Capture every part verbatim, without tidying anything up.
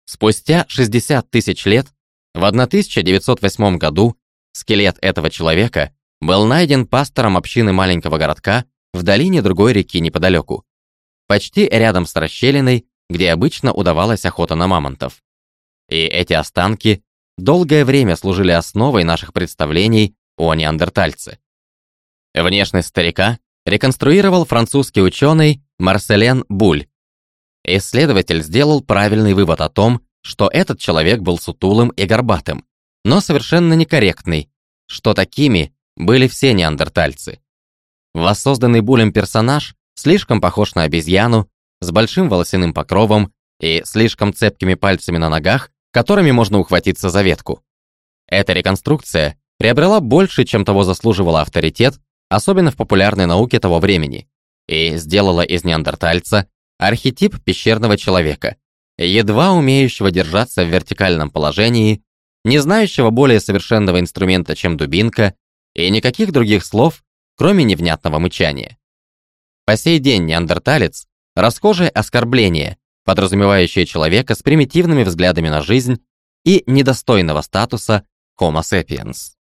Спустя шестьдесят тысяч лет, в тысяча девятьсот восьмом году, скелет этого человека был найден пастором общины маленького городка в долине другой реки неподалеку, почти рядом с расщелиной, где обычно удавалась охота на мамонтов. И эти останки долгое время служили основой наших представлений о неандертальце. Внешность старика реконструировал французский ученый Марселен Буль. Исследователь сделал правильный вывод о том, что этот человек был сутулым и горбатым, но совершенно некорректный, что такими были все неандертальцы. Воссозданный Булем персонаж слишком похож на обезьяну, с большим волосяным покровом и слишком цепкими пальцами на ногах, которыми можно ухватиться за ветку. Эта реконструкция приобрела больше, чем того заслуживала, авторитет, особенно в популярной науке того времени, и сделала из неандертальца архетип пещерного человека, едва умеющего держаться в вертикальном положении, не знающего более совершенного инструмента, чем дубинка, и никаких других слов, кроме невнятного мычания. По сей день неандерталец – расхожее оскорбление, подразумевающее человека с примитивными взглядами на жизнь и недостойного статуса Homo sapiens.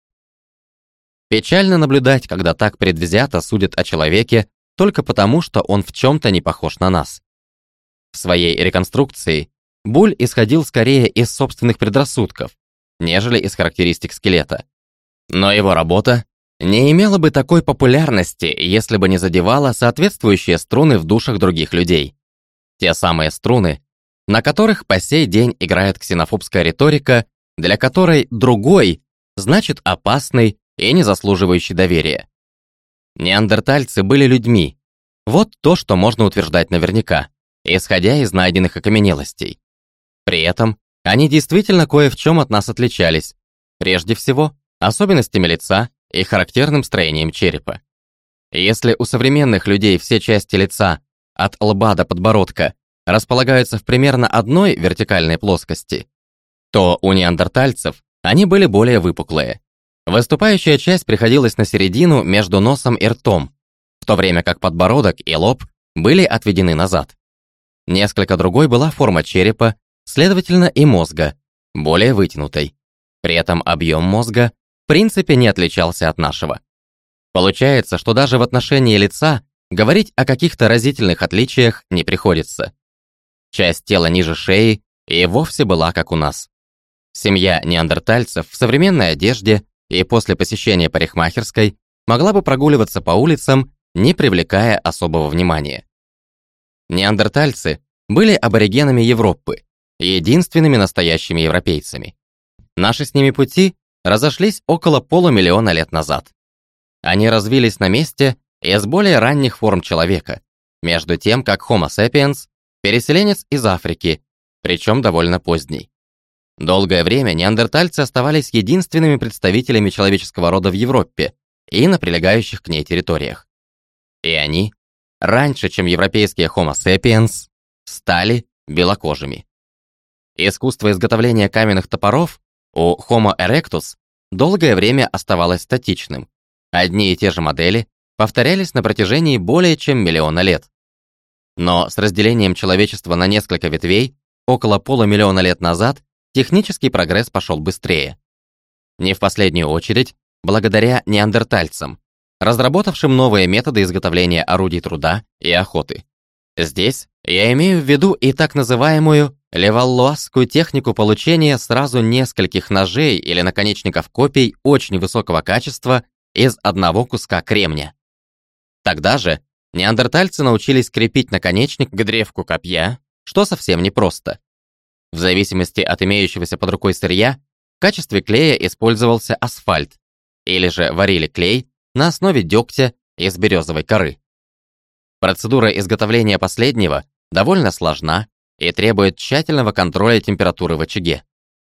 Печально наблюдать, когда так предвзято судят о человеке только потому, что он в чем-то не похож на нас. В своей реконструкции Буль исходил скорее из собственных предрассудков, нежели из характеристик скелета. Но его работа не имела бы такой популярности, если бы не задевала соответствующие струны в душах других людей. Те самые струны, на которых по сей день играет ксенофобская риторика, для которой «другой» значит опасный и не заслуживающий доверия. Неандертальцы были людьми. Вот то, что можно утверждать наверняка, исходя из найденных окаменелостей. При этом они действительно кое в чем от нас отличались, прежде всего, особенностями лица и характерным строением черепа. Если у современных людей все части лица, от лба до подбородка, располагаются в примерно одной вертикальной плоскости, то у неандертальцев они были более выпуклые. Выступающая часть приходилась на середину между носом и ртом, в то время как подбородок и лоб были отведены назад. Несколько другой была форма черепа, следовательно, и мозга, более вытянутой. При этом объем мозга в принципе не отличался от нашего. Получается, что даже в отношении лица говорить о каких-то разительных отличиях не приходится. Часть тела ниже шеи и вовсе была как у нас. Семья неандертальцев в современной одежде и после посещения парикмахерской могла бы прогуливаться по улицам, не привлекая особого внимания. Неандертальцы были аборигенами Европы, единственными настоящими европейцами. Наши с ними пути разошлись около полумиллиона лет назад. Они развились на месте из более ранних форм человека, между тем как Homo sapiens – переселенец из Африки, причем довольно поздний. Долгое время неандертальцы оставались единственными представителями человеческого рода в Европе и на прилегающих к ней территориях. И они, раньше, чем европейские Homo sapiens, стали белокожими. Искусство изготовления каменных топоров у Homo erectus долгое время оставалось статичным. Одни и те же модели повторялись на протяжении более чем миллиона лет. Но с разделением человечества на несколько ветвей около полумиллиона лет назад технический прогресс пошел быстрее. Не в последнюю очередь, благодаря неандертальцам, разработавшим новые методы изготовления орудий труда и охоты. Здесь я имею в виду и так называемую леваллуазскую технику получения сразу нескольких ножей или наконечников копий очень высокого качества из одного куска кремня. Тогда же неандертальцы научились крепить наконечник к древку копья, что совсем непросто. В зависимости от имеющегося под рукой сырья, в качестве клея использовался асфальт, или же варили клей на основе дегтя из березовой коры. Процедура изготовления последнего довольно сложна и требует тщательного контроля температуры в очаге.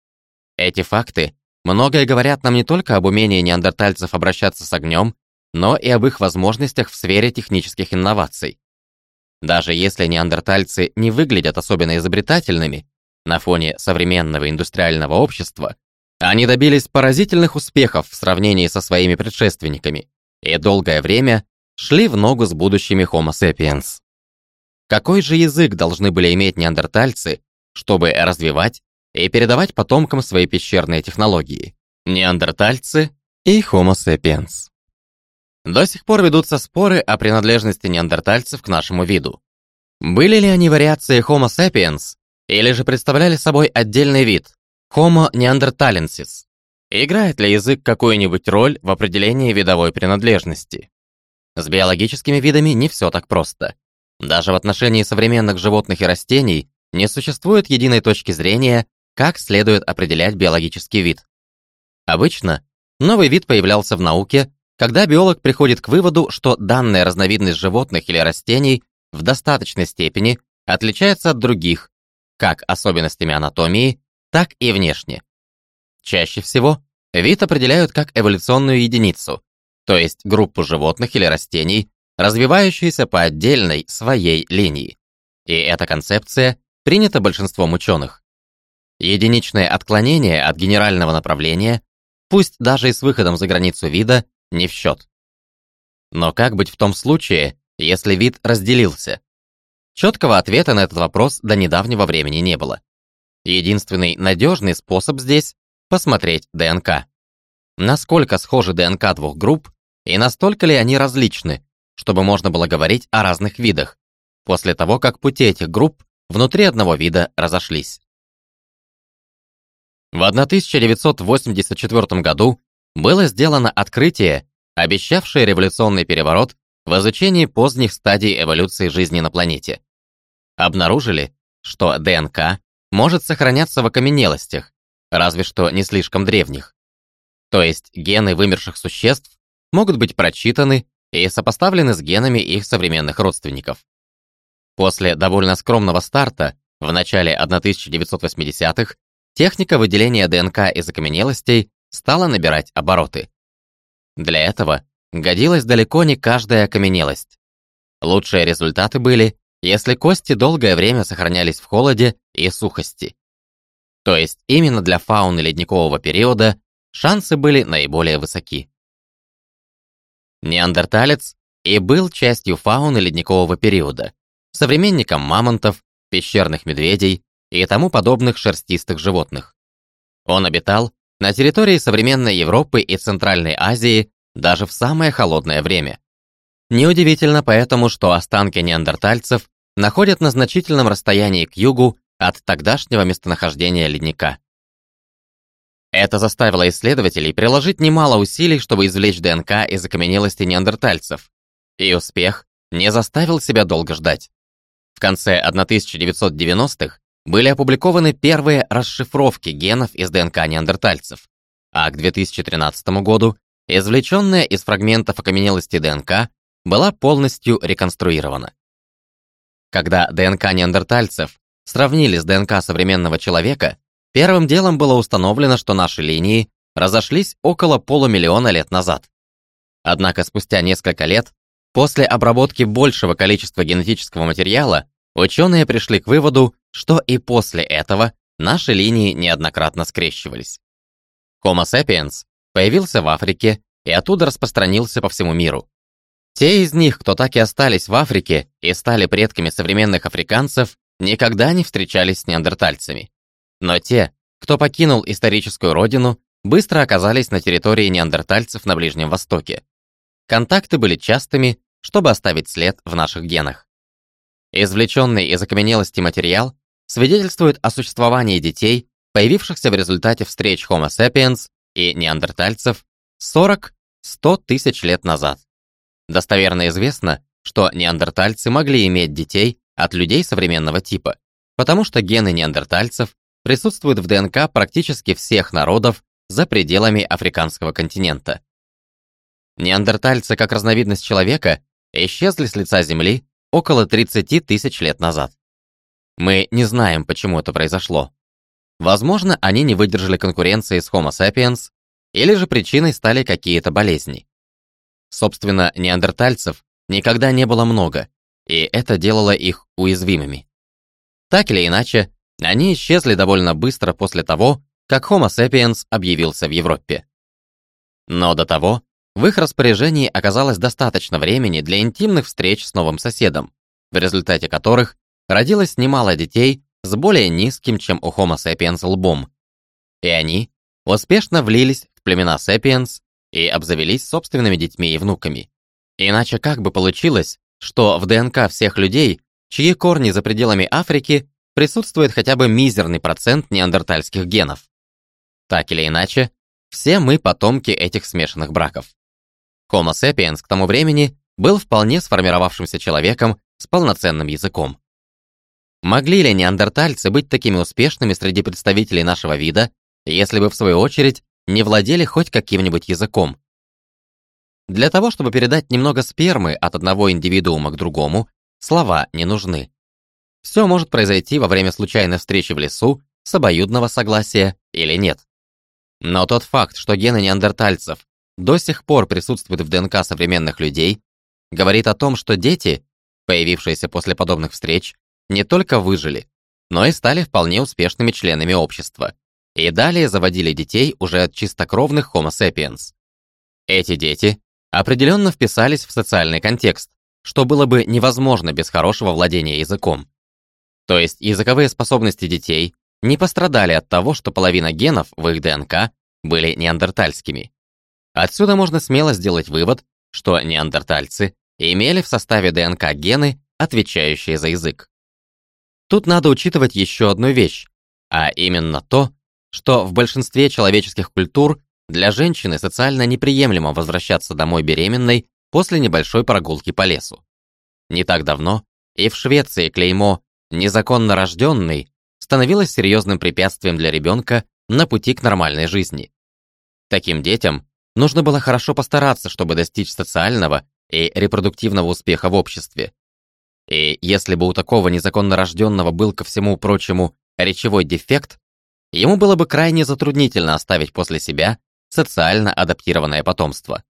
Эти факты многое говорят нам не только об умении неандертальцев обращаться с огнем, но и об их возможностях в сфере технических инноваций. Даже если неандертальцы не выглядят особенно изобретательными, на фоне современного индустриального общества, они добились поразительных успехов в сравнении со своими предшественниками и долгое время шли в ногу с будущими Homo sapiens. Какой же язык должны были иметь неандертальцы, чтобы развивать и передавать потомкам свои пещерные технологии – неандертальцы и Homo sapiens. До сих пор ведутся споры о принадлежности неандертальцев к нашему виду. Были ли они вариацией Homo sapiens, или же представляли собой отдельный вид – Homo neanderthalensis? Играет ли язык какую-нибудь роль в определении видовой принадлежности? С биологическими видами не все так просто. Даже в отношении современных животных и растений не существует единой точки зрения, как следует определять биологический вид. Обычно новый вид появлялся в науке, когда биолог приходит к выводу, что данная разновидность животных или растений в достаточной степени отличается от других, как особенностями анатомии, так и внешне. Чаще всего вид определяют как эволюционную единицу, то есть группу животных или растений, развивающиеся по отдельной своей линии. И эта концепция принята большинством ученых. Единичное отклонение от генерального направления, пусть даже и с выходом за границу вида, не в счет. Но как быть в том случае, если вид разделился? Четкого ответа на этот вопрос до недавнего времени не было. Единственный надежный способ здесь – посмотреть ДНК. Насколько схожи ДНК двух групп и настолько ли они различны, чтобы можно было говорить о разных видах, после того, как пути этих групп внутри одного вида разошлись. В тысяча девятьсот восемьдесят четвёртом году было сделано открытие, обещавшее революционный переворот в изучении поздних стадий эволюции жизни на планете. Обнаружили, что ДНК может сохраняться в окаменелостях, разве что не слишком древних. То есть гены вымерших существ могут быть прочитаны и сопоставлены с генами их современных родственников. После довольно скромного старта в начале тысяча девятьсот восьмидесятых техника выделения ДНК из окаменелостей стала набирать обороты. Для этого годилась далеко не каждая окаменелость. Лучшие результаты были, если кости долгое время сохранялись в холоде и сухости. То есть именно для фауны ледникового периода шансы были наиболее высоки. Неандерталец и был частью фауны ледникового периода, современником мамонтов, пещерных медведей и тому подобных шерстистых животных. Он обитал на территории современной Европы и Центральной Азии даже в самое холодное время. Неудивительно поэтому, что останки неандертальцев находят на значительном расстоянии к югу от тогдашнего местонахождения ледника. Это заставило исследователей приложить немало усилий, чтобы извлечь ДНК из окаменелостей неандертальцев, и успех не заставил себя долго ждать. В конце тысяча девятьсот девяностых были опубликованы первые расшифровки генов из ДНК неандертальцев, а к две тысячи тринадцатому году извлеченная из фрагментов окаменелости ДНК была полностью реконструирована. Когда ДНК неандертальцев сравнили с ДНК современного человека, первым делом было установлено, что наши линии разошлись около полумиллиона лет назад. Однако спустя несколько лет, после обработки большего количества генетического материала, ученые пришли к выводу, что и после этого наши линии неоднократно скрещивались. Homo sapiens появился в Африке и оттуда распространился по всему миру. Те из них, кто так и остались в Африке и стали предками современных африканцев, никогда не встречались с неандертальцами. Но те, кто покинул историческую родину, быстро оказались на территории неандертальцев на Ближнем Востоке. Контакты были частыми, чтобы оставить след в наших генах. Извлеченный из окаменелости материал свидетельствует о существовании детей, появившихся в результате встреч Homo sapiens и неандертальцев сорок-сто тысяч лет назад. Достоверно известно, что неандертальцы могли иметь детей от людей современного типа, потому что гены неандертальцев присутствуют в ДНК практически всех народов за пределами африканского континента. Неандертальцы как разновидность человека исчезли с лица Земли около тридцати тысяч лет назад. Мы не знаем, почему это произошло. Возможно, они не выдержали конкуренции с Homo sapiens, или же причиной стали какие-то болезни. Собственно, неандертальцев никогда не было много, и это делало их уязвимыми. Так или иначе, они исчезли довольно быстро после того, как Homo sapiens объявился в Европе. Но до того в их распоряжении оказалось достаточно времени для интимных встреч с новым соседом, в результате которых родилось немало детей, с более низким, чем у Homo sapiens, лбом. И они успешно влились в племена sapiens и обзавелись собственными детьми и внуками. Иначе как бы получилось, что в ДНК всех людей, чьи корни за пределами Африки, присутствует хотя бы мизерный процент неандертальских генов? Так или иначе, все мы потомки этих смешанных браков. Homo sapiens к тому времени был вполне сформировавшимся человеком с полноценным языком. Могли ли неандертальцы быть такими успешными среди представителей нашего вида, если бы, в свою очередь, не владели хоть каким-нибудь языком? Для того, чтобы передать немного спермы от одного индивидуума к другому, слова не нужны. Все может произойти во время случайной встречи в лесу с обоюдного согласия или нет. Но тот факт, что гены неандертальцев до сих пор присутствуют в ДНК современных людей, говорит о том, что дети, появившиеся после подобных встреч, не только выжили, но и стали вполне успешными членами общества, и далее заводили детей уже от чистокровных Homo sapiens. Эти дети определенно вписались в социальный контекст, что было бы невозможно без хорошего владения языком. То есть языковые способности детей не пострадали от того, что половина генов в их ДНК были неандертальскими. Отсюда можно смело сделать вывод, что неандертальцы имели в составе ДНК гены, отвечающие за язык. Тут надо учитывать еще одну вещь, а именно то, что в большинстве человеческих культур для женщины социально неприемлемо возвращаться домой беременной после небольшой прогулки по лесу. Не так давно и в Швеции клеймо «незаконно рожденный» становилось серьезным препятствием для ребенка на пути к нормальной жизни. Таким детям нужно было хорошо постараться, чтобы достичь социального и репродуктивного успеха в обществе. И если бы у такого незаконно рожденного был, ко всему прочему, речевой дефект, ему было бы крайне затруднительно оставить после себя социально адаптированное потомство.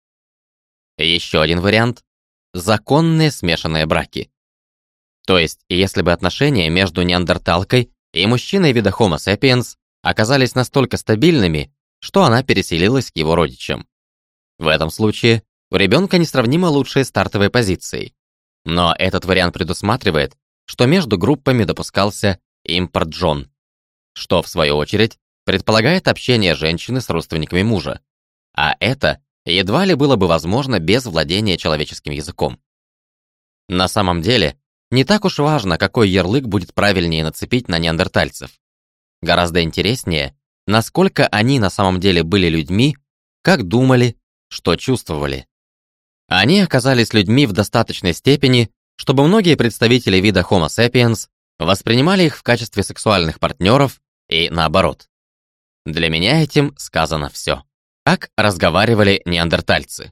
Еще один вариант – законные смешанные браки. То есть, если бы отношения между неандерталкой и мужчиной вида Homo sapiens оказались настолько стабильными, что она переселилась к его родичам. В этом случае у ребенка несравнимо лучшие стартовые позиции. Но этот вариант предусматривает, что между группами допускался импорт жен, что, в свою очередь, предполагает общение женщины с родственниками мужа. А это едва ли было бы возможно без владения человеческим языком. На самом деле, не так уж важно, какой ярлык будет правильнее нацепить на неандертальцев. Гораздо интереснее, насколько они на самом деле были людьми, как думали, что чувствовали. Они оказались людьми в достаточной степени, чтобы многие представители вида Homo sapiens воспринимали их в качестве сексуальных партнеров и наоборот. Для меня этим сказано все. Как разговаривали неандертальцы.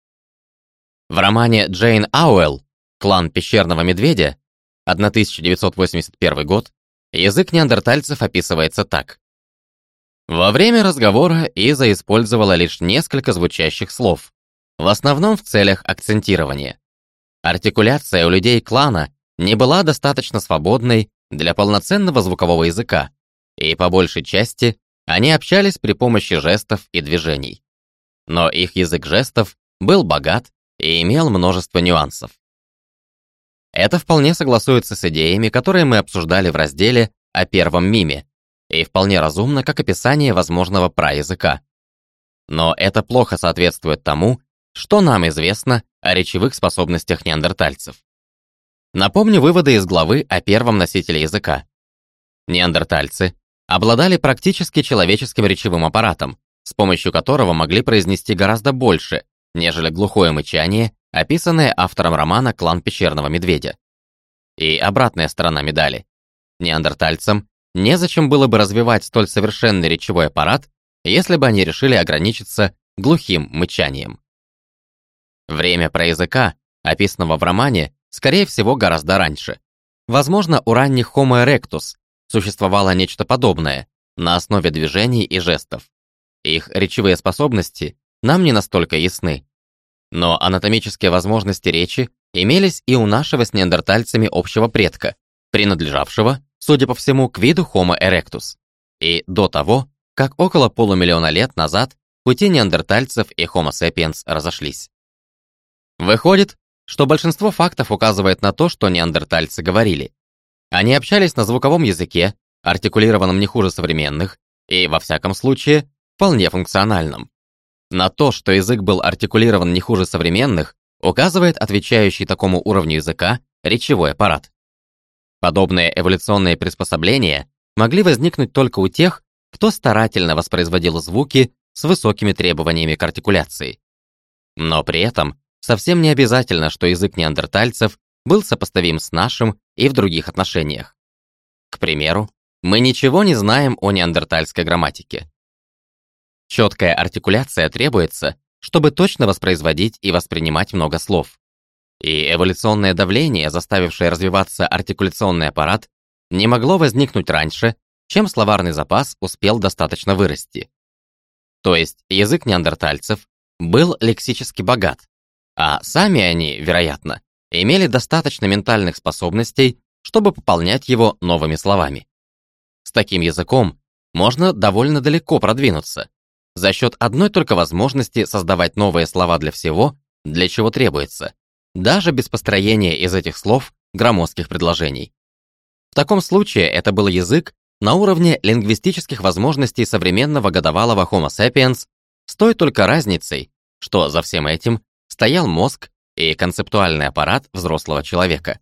В романе Джейн Ауэлл «Клан пещерного медведя» тысяча девятьсот восемьдесят первый год язык неандертальцев описывается так. Во время разговора Иза использовала лишь несколько звучащих слов, в основном в целях акцентирования. Артикуляция у людей клана не была достаточно свободной для полноценного звукового языка, и по большей части они общались при помощи жестов и движений. Но их язык жестов был богат и имел множество нюансов. Это вполне согласуется с идеями, которые мы обсуждали в разделе о первом миме, и вполне разумно как описание возможного праязыка. Но это плохо соответствует тому, что нам известно о речевых способностях неандертальцев. Напомню выводы из главы о первом носителе языка. Неандертальцы обладали практически человеческим речевым аппаратом, с помощью которого могли произнести гораздо больше, нежели глухое мычание, описанное автором романа «Клан пещерного медведя». И обратная сторона медали. Неандертальцам незачем было бы развивать столь совершенный речевой аппарат, если бы они решили ограничиться глухим мычанием. Время праязыка, описанного в романе, скорее всего, гораздо раньше. Возможно, у ранних Homo erectus существовало нечто подобное, на основе движений и жестов. Их речевые способности нам не настолько ясны. Но анатомические возможности речи имелись и у нашего с неандертальцами общего предка, принадлежавшего, судя по всему, к виду Homo erectus. И до того, как около полумиллиона лет назад пути неандертальцев и Homo sapiens разошлись. Выходит, что большинство фактов указывает на то, что неандертальцы говорили. Они общались на звуковом языке, артикулированном не хуже современных, и, во всяком случае, вполне функциональном. На то, что язык был артикулирован не хуже современных, указывает отвечающий такому уровню языка речевой аппарат. Подобные эволюционные приспособления могли возникнуть только у тех, кто старательно воспроизводил звуки с высокими требованиями к артикуляции. Но при этом совсем не обязательно, что язык неандертальцев был сопоставим с нашим и в других отношениях. К примеру, мы ничего не знаем о неандертальской грамматике. Четкая артикуляция требуется, чтобы точно воспроизводить и воспринимать много слов. И эволюционное давление, заставившее развиваться артикуляционный аппарат, не могло возникнуть раньше, чем словарный запас успел достаточно вырасти. То есть язык неандертальцев был лексически богат, а сами они, вероятно, имели достаточно ментальных способностей, чтобы пополнять его новыми словами. С таким языком можно довольно далеко продвинуться, за счет одной только возможности создавать новые слова для всего, для чего требуется, даже без построения из этих слов громоздких предложений. В таком случае это был язык на уровне лингвистических возможностей современного годовалого Homo sapiens, с той только разницей, что за всем этим стоял мозг и концептуальный аппарат взрослого человека.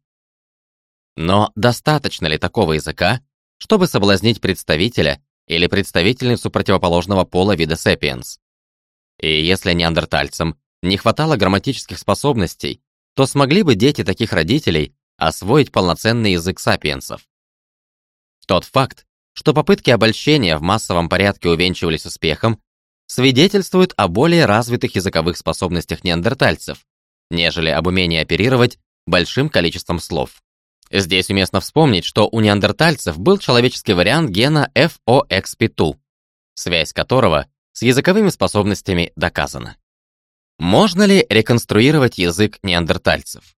Но достаточно ли такого языка, чтобы соблазнить представителя или представительницу противоположного пола вида sapiens? И если неандертальцам не хватало грамматических способностей, то смогли бы дети таких родителей освоить полноценный язык сапиенсов? Тот факт, что попытки обольщения в массовом порядке увенчивались успехом, свидетельствует о более развитых языковых способностях неандертальцев, нежели об умении оперировать большим количеством слов. Здесь уместно вспомнить, что у неандертальцев был человеческий вариант гена эф о экс пи два, связь которого с языковыми способностями доказана. Можно ли реконструировать язык неандертальцев?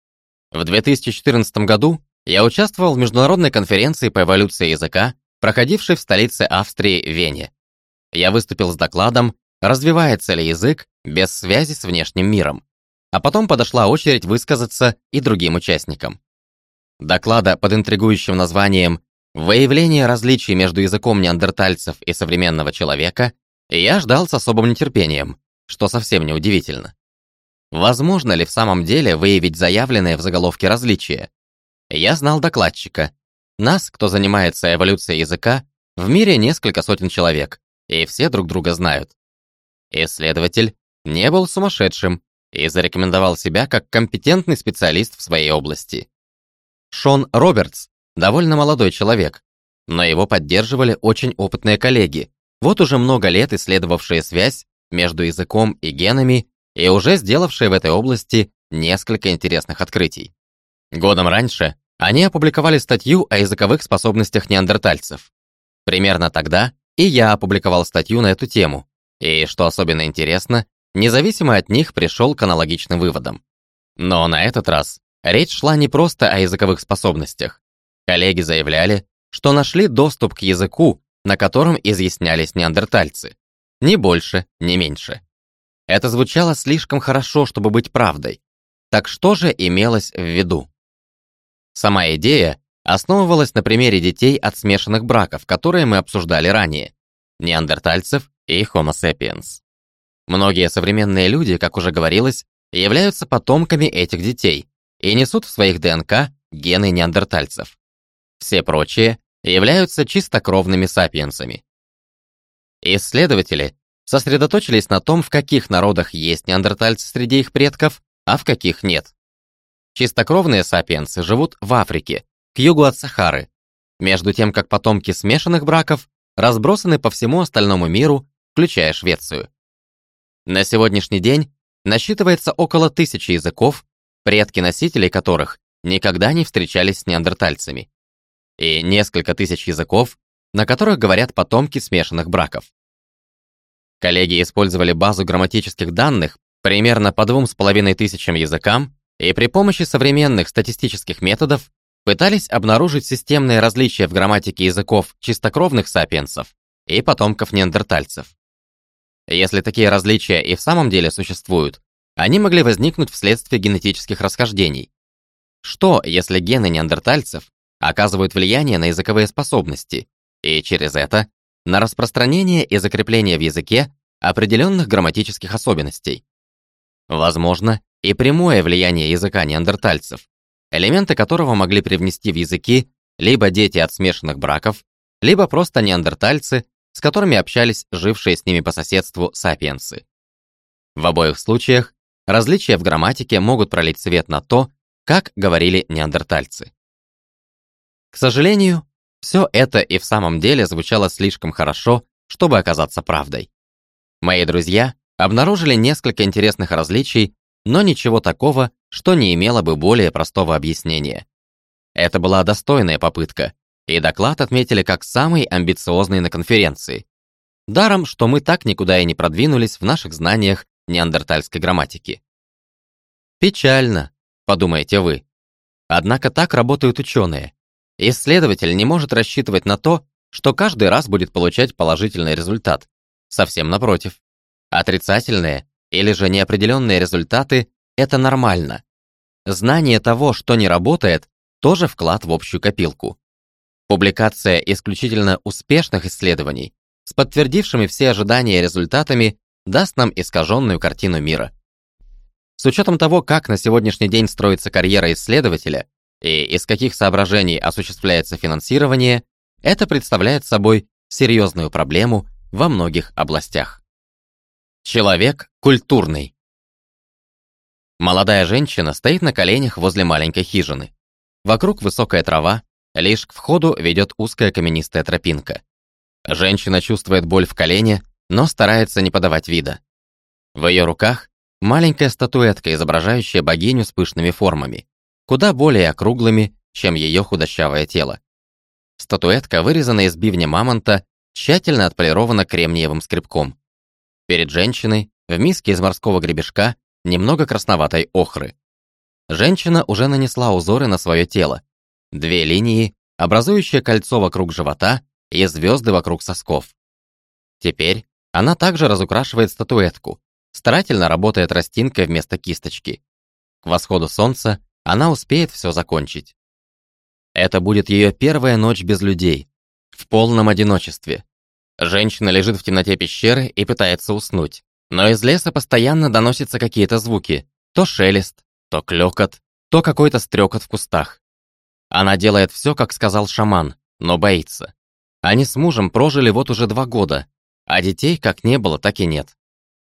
В две тысячи четырнадцатом году я участвовал в международной конференции по эволюции языка, проходившей в столице Австрии, Вене. Я выступил с докладом «Развивается ли язык без связи с внешним миром?», а потом подошла очередь высказаться и другим участникам. Доклада под интригующим названием «Выявление различий между языком неандертальцев и современного человека» я ждал с особым нетерпением, что совсем не удивительно. Возможно ли в самом деле выявить заявленные в заголовке различия? Я знал докладчика. Нас, кто занимается эволюцией языка, в мире несколько сотен человек, и все друг друга знают. Исследователь не был сумасшедшим и зарекомендовал себя как компетентный специалист в своей области. Шон Робертс довольно молодой человек, но его поддерживали очень опытные коллеги, вот уже много лет исследовавшие связь между языком и генами и уже сделавшие в этой области несколько интересных открытий. Годом раньше они опубликовали статью о языковых способностях неандертальцев. Примерно тогда и я опубликовал статью на эту тему, и, что особенно интересно, независимо от них пришел к аналогичным выводам. Но на этот раз речь шла не просто о языковых способностях. Коллеги заявляли, что нашли доступ к языку, на котором изъяснялись неандертальцы. Ни больше, ни меньше. Это звучало слишком хорошо, чтобы быть правдой. Так что же имелось в виду? Сама идея основывалась на примере детей от смешанных браков, которые мы обсуждали ранее, неандертальцев и Homo sapiens. Многие современные люди, как уже говорилось, являются потомками этих детей и несут в своих ДНК гены неандертальцев. Все прочие являются чистокровными сапиенсами. Исследователи сосредоточились на том, в каких народах есть неандертальцы среди их предков, а в каких нет. Чистокровные сапиенсы живут в Африке, к югу от Сахары, между тем как потомки смешанных браков разбросаны по всему остальному миру, включая Швецию. На сегодняшний день насчитывается около тысячи языков, предки носителей которых никогда не встречались с неандертальцами, и несколько тысяч языков, на которых говорят потомки смешанных браков. Коллеги использовали базу грамматических данных примерно по двум с половиной тысячам языкам и при помощи современных статистических методов пытались обнаружить системные различия в грамматике языков чистокровных сапиенсов и потомков неандертальцев. Если такие различия и в самом деле существуют, они могли возникнуть вследствие генетических расхождений. Что, если гены неандертальцев оказывают влияние на языковые способности и через это на распространение и закрепление в языке определенных грамматических особенностей. Возможно, и прямое влияние языка неандертальцев, элементы которого могли привнести в языки либо дети от смешанных браков, либо просто неандертальцы, с которыми общались жившие с ними по соседству сапиенсы. В обоих случаях различия в грамматике могут пролить свет на то, как говорили неандертальцы. К сожалению, все это и в самом деле звучало слишком хорошо, чтобы оказаться правдой. Мои друзья обнаружили несколько интересных различий, но ничего такого, что не имело бы более простого объяснения. Это была достойная попытка, и доклад отметили как самый амбициозный на конференции. Даром, что мы так никуда и не продвинулись в наших знаниях неандертальской грамматики. Печально, подумаете вы. Однако так работают ученые. Исследователь не может рассчитывать на то, что каждый раз будет получать положительный результат. Совсем напротив. Отрицательные или же неопределенные результаты – это нормально. Знание того, что не работает, тоже вклад в общую копилку. Публикация исключительно успешных исследований с подтвердившими все ожидания результатами даст нам искаженную картину мира. С учетом того, как на сегодняшний день строится карьера исследователя и из каких соображений осуществляется финансирование, это представляет собой серьезную проблему во многих областях. Человек культурный. Молодая женщина стоит на коленях возле маленькой хижины. Вокруг высокая трава, лишь к входу ведет узкая каменистая тропинка. Женщина чувствует боль в колене, но старается не подавать вида. В ее руках маленькая статуэтка, изображающая богиню с пышными формами, куда более округлыми, чем ее худощавое тело. Статуэтка вырезана из бивня мамонта, тщательно отполирована кремниевым скребком. Перед женщиной в миске из морского гребешка немного красноватой охры. Женщина уже нанесла узоры на свое тело. Две линии, образующие кольцо вокруг живота и звезды вокруг сосков. Теперь она также разукрашивает статуэтку, старательно работая тростинкой вместо кисточки. К восходу солнца она успеет все закончить. Это будет ее первая ночь без людей, в полном одиночестве. Женщина лежит в темноте пещеры и пытается уснуть, но из леса постоянно доносятся какие-то звуки, то шелест, то клёкот, то какой-то стрекот в кустах. Она делает все, как сказал шаман, но боится. Они с мужем прожили вот уже два года, а детей как не было, так и нет.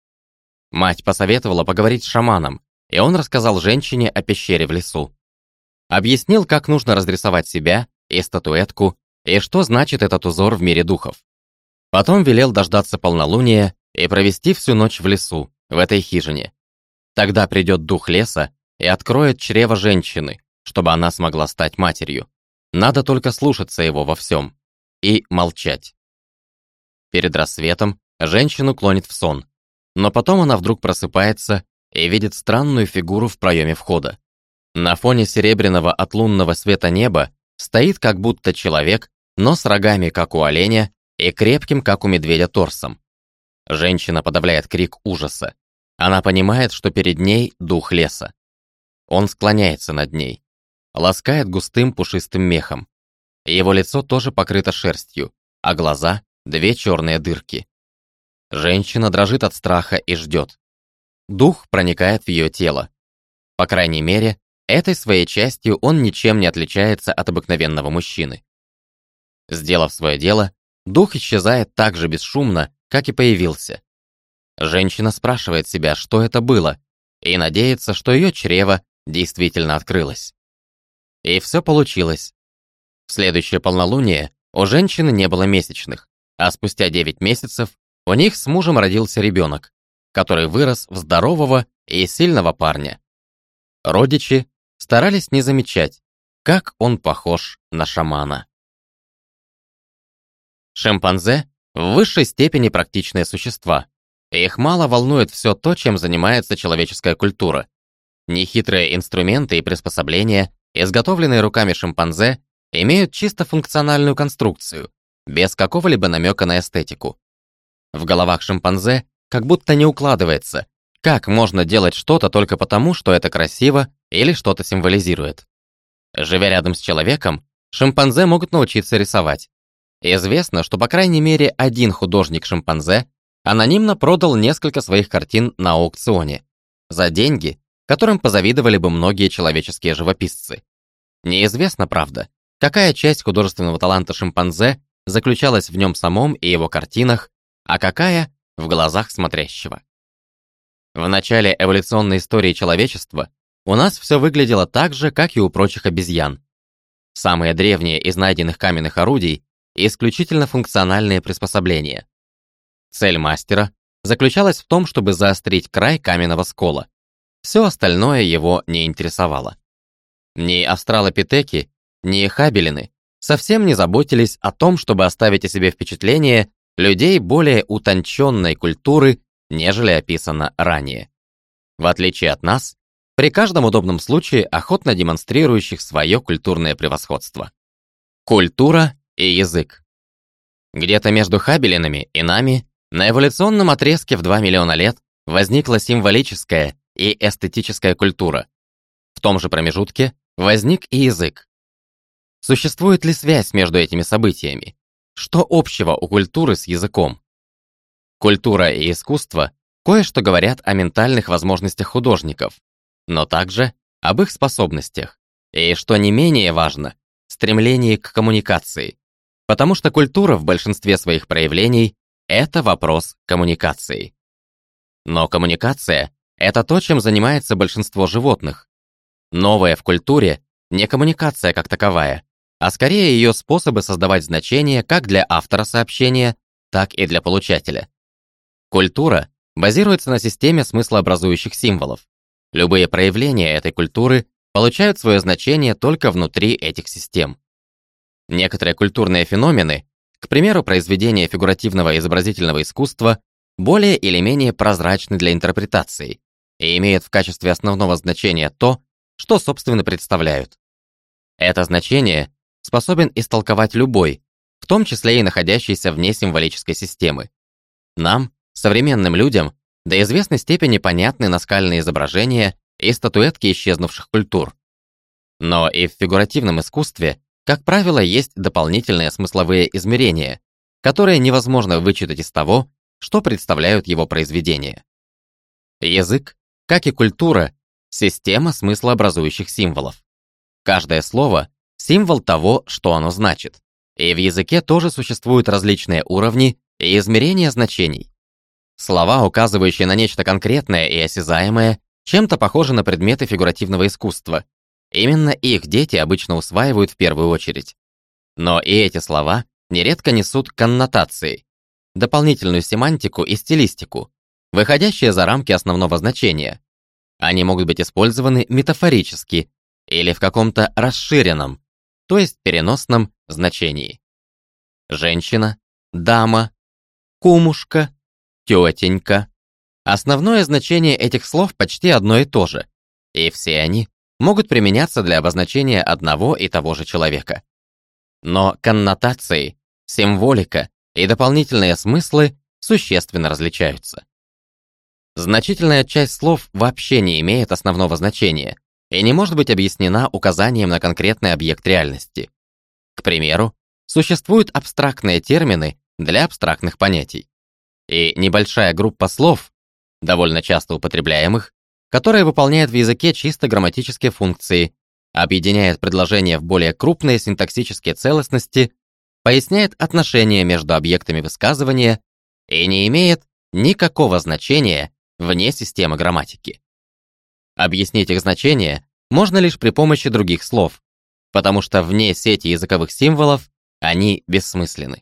Мать посоветовала поговорить с шаманом, и он рассказал женщине о пещере в лесу. Объяснил, как нужно разрисовать себя и статуэтку, и что значит этот узор в мире духов. Потом велел дождаться полнолуния и провести всю ночь в лесу, в этой хижине. Тогда придет дух леса и откроет чрево женщины, чтобы она смогла стать матерью. Надо только слушаться его во всем и молчать. Перед рассветом женщину клонит в сон, но потом она вдруг просыпается и видит странную фигуру в проеме входа. На фоне серебряного от лунного света неба стоит как будто человек, но с рогами, как у оленя, и крепким, как у медведя, торсом. Женщина подавляет крик ужаса. Она понимает, что перед ней дух леса. Он склоняется над ней, ласкает густым пушистым мехом. Его лицо тоже покрыто шерстью, а глаза — две черные дырки. Женщина дрожит от страха и ждет. Дух проникает в ее тело. По крайней мере, этой своей частью он ничем не отличается от обыкновенного мужчины. Сделав свое дело, дух исчезает так же бесшумно, как и появился. Женщина спрашивает себя, что это было, и надеется, что ее чрево действительно открылось. И все получилось. В следующее полнолуние у женщины не было месячных, а спустя девять месяцев у них с мужем родился ребенок, который вырос в здорового и сильного парня. Родичи старались не замечать, как он похож на шамана. Шимпанзе в высшей степени практичные существа, и их мало волнует все то, чем занимается человеческая культура. Нехитрые инструменты и приспособления, изготовленные руками шимпанзе, имеют чисто функциональную конструкцию, без какого-либо намека на эстетику. В головах шимпанзе как будто не укладывается, как можно делать что-то только потому, что это красиво или что-то символизирует. Живя рядом с человеком, шимпанзе могут научиться рисовать. Известно, что по крайней мере один художник-шимпанзе анонимно продал несколько своих картин на аукционе за деньги, которым позавидовали бы многие человеческие живописцы. Неизвестно, правда, какая часть художественного таланта шимпанзе заключалась в нем самом и его картинах, а какая — в глазах смотрящего. В начале эволюционной истории человечества у нас все выглядело так же, как и у прочих обезьян. Самые древние из найденных каменных орудий — исключительно функциональные приспособления. Цель мастера заключалась в том, чтобы заострить край каменного скола. Все остальное его не интересовало. Ни австралопитеки, ни хабелины совсем не заботились о том, чтобы оставить о себе впечатление людей более утонченной культуры, нежели описано ранее. В отличие от нас, при каждом удобном случае охотно демонстрирующих свое культурное превосходство. Культура и язык. Где-то между хабелинами и нами на эволюционном отрезке в два миллиона лет возникла символическая и эстетическая культура. В том же промежутке возник и язык. Существует ли связь между этими событиями? Что общего у культуры с языком? Культура и искусство кое-что говорят о ментальных возможностях художников, но также об их способностях, и, что не менее важно, стремлении к коммуникации, потому что культура в большинстве своих проявлений — это вопрос коммуникации. Но коммуникация — это то, чем занимается большинство животных. Новое в культуре — не коммуникация как таковая, а скорее ее способы создавать значения как для автора сообщения, так и для получателя. Культура базируется на системе смыслообразующих символов. Любые проявления этой культуры получают свое значение только внутри этих систем. Некоторые культурные феномены, к примеру, произведения фигуративного изобразительного искусства, более или менее прозрачны для интерпретации и имеют в качестве основного значения то, что, собственно, представляют. Это значение способен истолковать любой, в том числе и находящийся вне символической системы. Нам, современным людям, до известной степени понятны наскальные изображения и статуэтки исчезнувших культур. Но и в фигуративном искусстве, как правило, есть дополнительные смысловые измерения, которые невозможно вычитать из того, что представляют его произведения. Язык, как и культура, система смыслообразующих символов. Каждое слово — символ того, что оно значит. И в языке тоже существуют различные уровни и измерения значений. Слова, указывающие на нечто конкретное и осязаемое, чем-то похожи на предметы фигуративного искусства. Именно их дети обычно усваивают в первую очередь. Но и эти слова нередко несут коннотации, дополнительную семантику и стилистику, выходящие за рамки основного значения. Они могут быть использованы метафорически или в каком-то расширенном, то есть переносном значении. Женщина, дама, кумушка, тетенька. Основное значение этих слов почти одно и то же, и все они могут применяться для обозначения одного и того же человека. Но коннотации, символика и дополнительные смыслы существенно различаются. Значительная часть слов вообще не имеет основного значения и не может быть объяснена указанием на конкретный объект реальности. К примеру, существуют абстрактные термины для абстрактных понятий. И небольшая группа слов, довольно часто употребляемых, которая выполняет в языке чисто грамматические функции, объединяет предложения в более крупные синтаксические целостности, поясняет отношения между объектами высказывания и не имеет никакого значения вне системы грамматики. Объяснить их значение можно лишь при помощи других слов, потому что вне сети языковых символов они бессмысленны.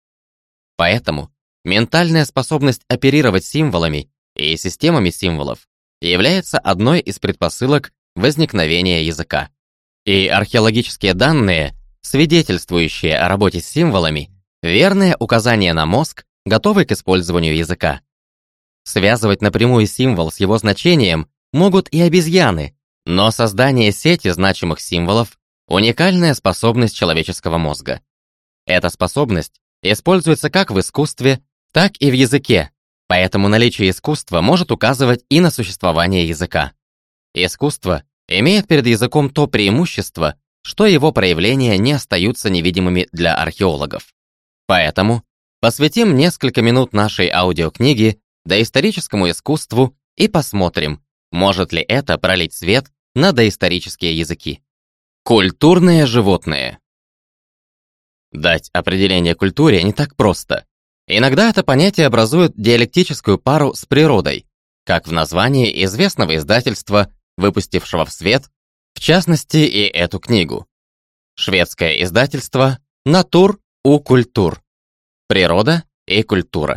Поэтому ментальная способность оперировать символами и системами символов является одной из предпосылок возникновения языка. И археологические данные, свидетельствующие о работе с символами, верное указание на мозг, готовый к использованию языка. Связывать напрямую символ с его значением могут и обезьяны, но создание сети значимых символов — уникальная способность человеческого мозга. Эта способность используется как в искусстве, так и в языке, поэтому наличие искусства может указывать и на существование языка. Искусство имеет перед языком то преимущество, что его проявления не остаются невидимыми для археологов. Поэтому посвятим несколько минут нашей аудиокниги доисторическому искусству и посмотрим, может ли это пролить свет на доисторические языки. Культурные животные. Дать определение культуре не так просто. Иногда это понятие образует диалектическую пару с природой, как в названии известного издательства, выпустившего в свет, в частности, и эту книгу. Шведское издательство «Натур у культур». Природа и культура.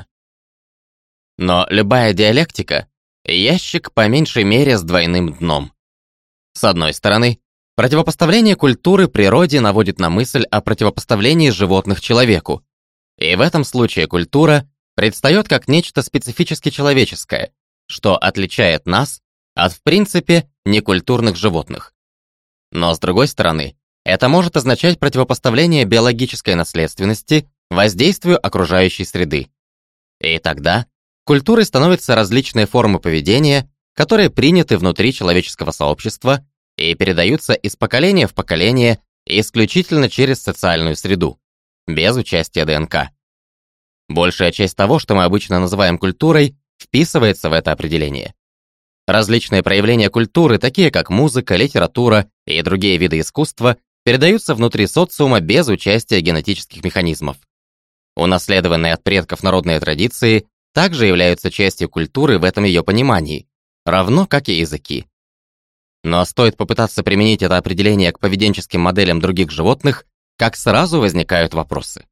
Но любая диалектика — ящик по меньшей мере с двойным дном. С одной стороны, противопоставление культуры природе наводит на мысль о противопоставлении животных человеку. И в этом случае культура предстает как нечто специфически человеческое, что отличает нас от, в принципе, некультурных животных. Но с другой стороны, это может означать противопоставление биологической наследственности воздействию окружающей среды. И тогда культурой становятся различные формы поведения, которые приняты внутри человеческого сообщества и передаются из поколения в поколение исключительно через социальную среду, без участия ДНК. Большая часть того, что мы обычно называем культурой, вписывается в это определение. Различные проявления культуры, такие как музыка, литература и другие виды искусства, передаются внутри социума без участия генетических механизмов. Унаследованные от предков народные традиции также являются частью культуры в этом ее понимании, равно как и языки. Но стоит попытаться применить это определение к поведенческим моделям других животных, как сразу возникают вопросы.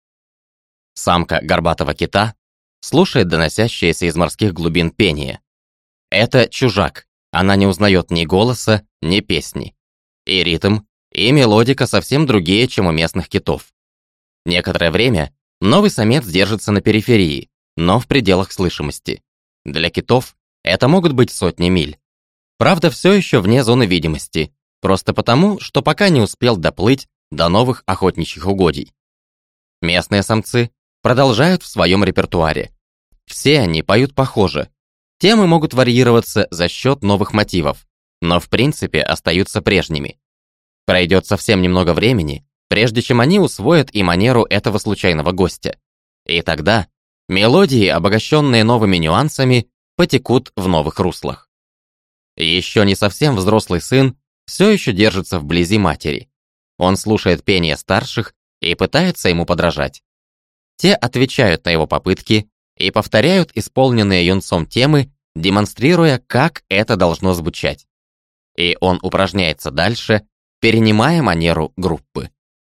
Самка горбатого кита слушает доносящееся из морских глубин пение. Это чужак, она не узнает ни голоса, ни песни. И ритм, и мелодика совсем другие, чем у местных китов. Некоторое время новый самец держится на периферии, но в пределах слышимости. Для китов это могут быть сотни миль. Правда, все еще вне зоны видимости, просто потому, что пока не успел доплыть до новых охотничьих угодий. Местные самцы продолжают в своем репертуаре. Все они поют похоже. Темы могут варьироваться за счет новых мотивов, но в принципе остаются прежними. Пройдет совсем немного времени, прежде чем они усвоят и манеру этого случайного гостя. И тогда мелодии, обогащенные новыми нюансами, потекут в новых руслах. Еще не совсем взрослый сын все еще держится вблизи матери. Он слушает пение старших и пытается ему подражать. Те отвечают на его попытки и повторяют исполненные юнцом темы, демонстрируя, как это должно звучать. И он упражняется дальше, перенимая манеру группы.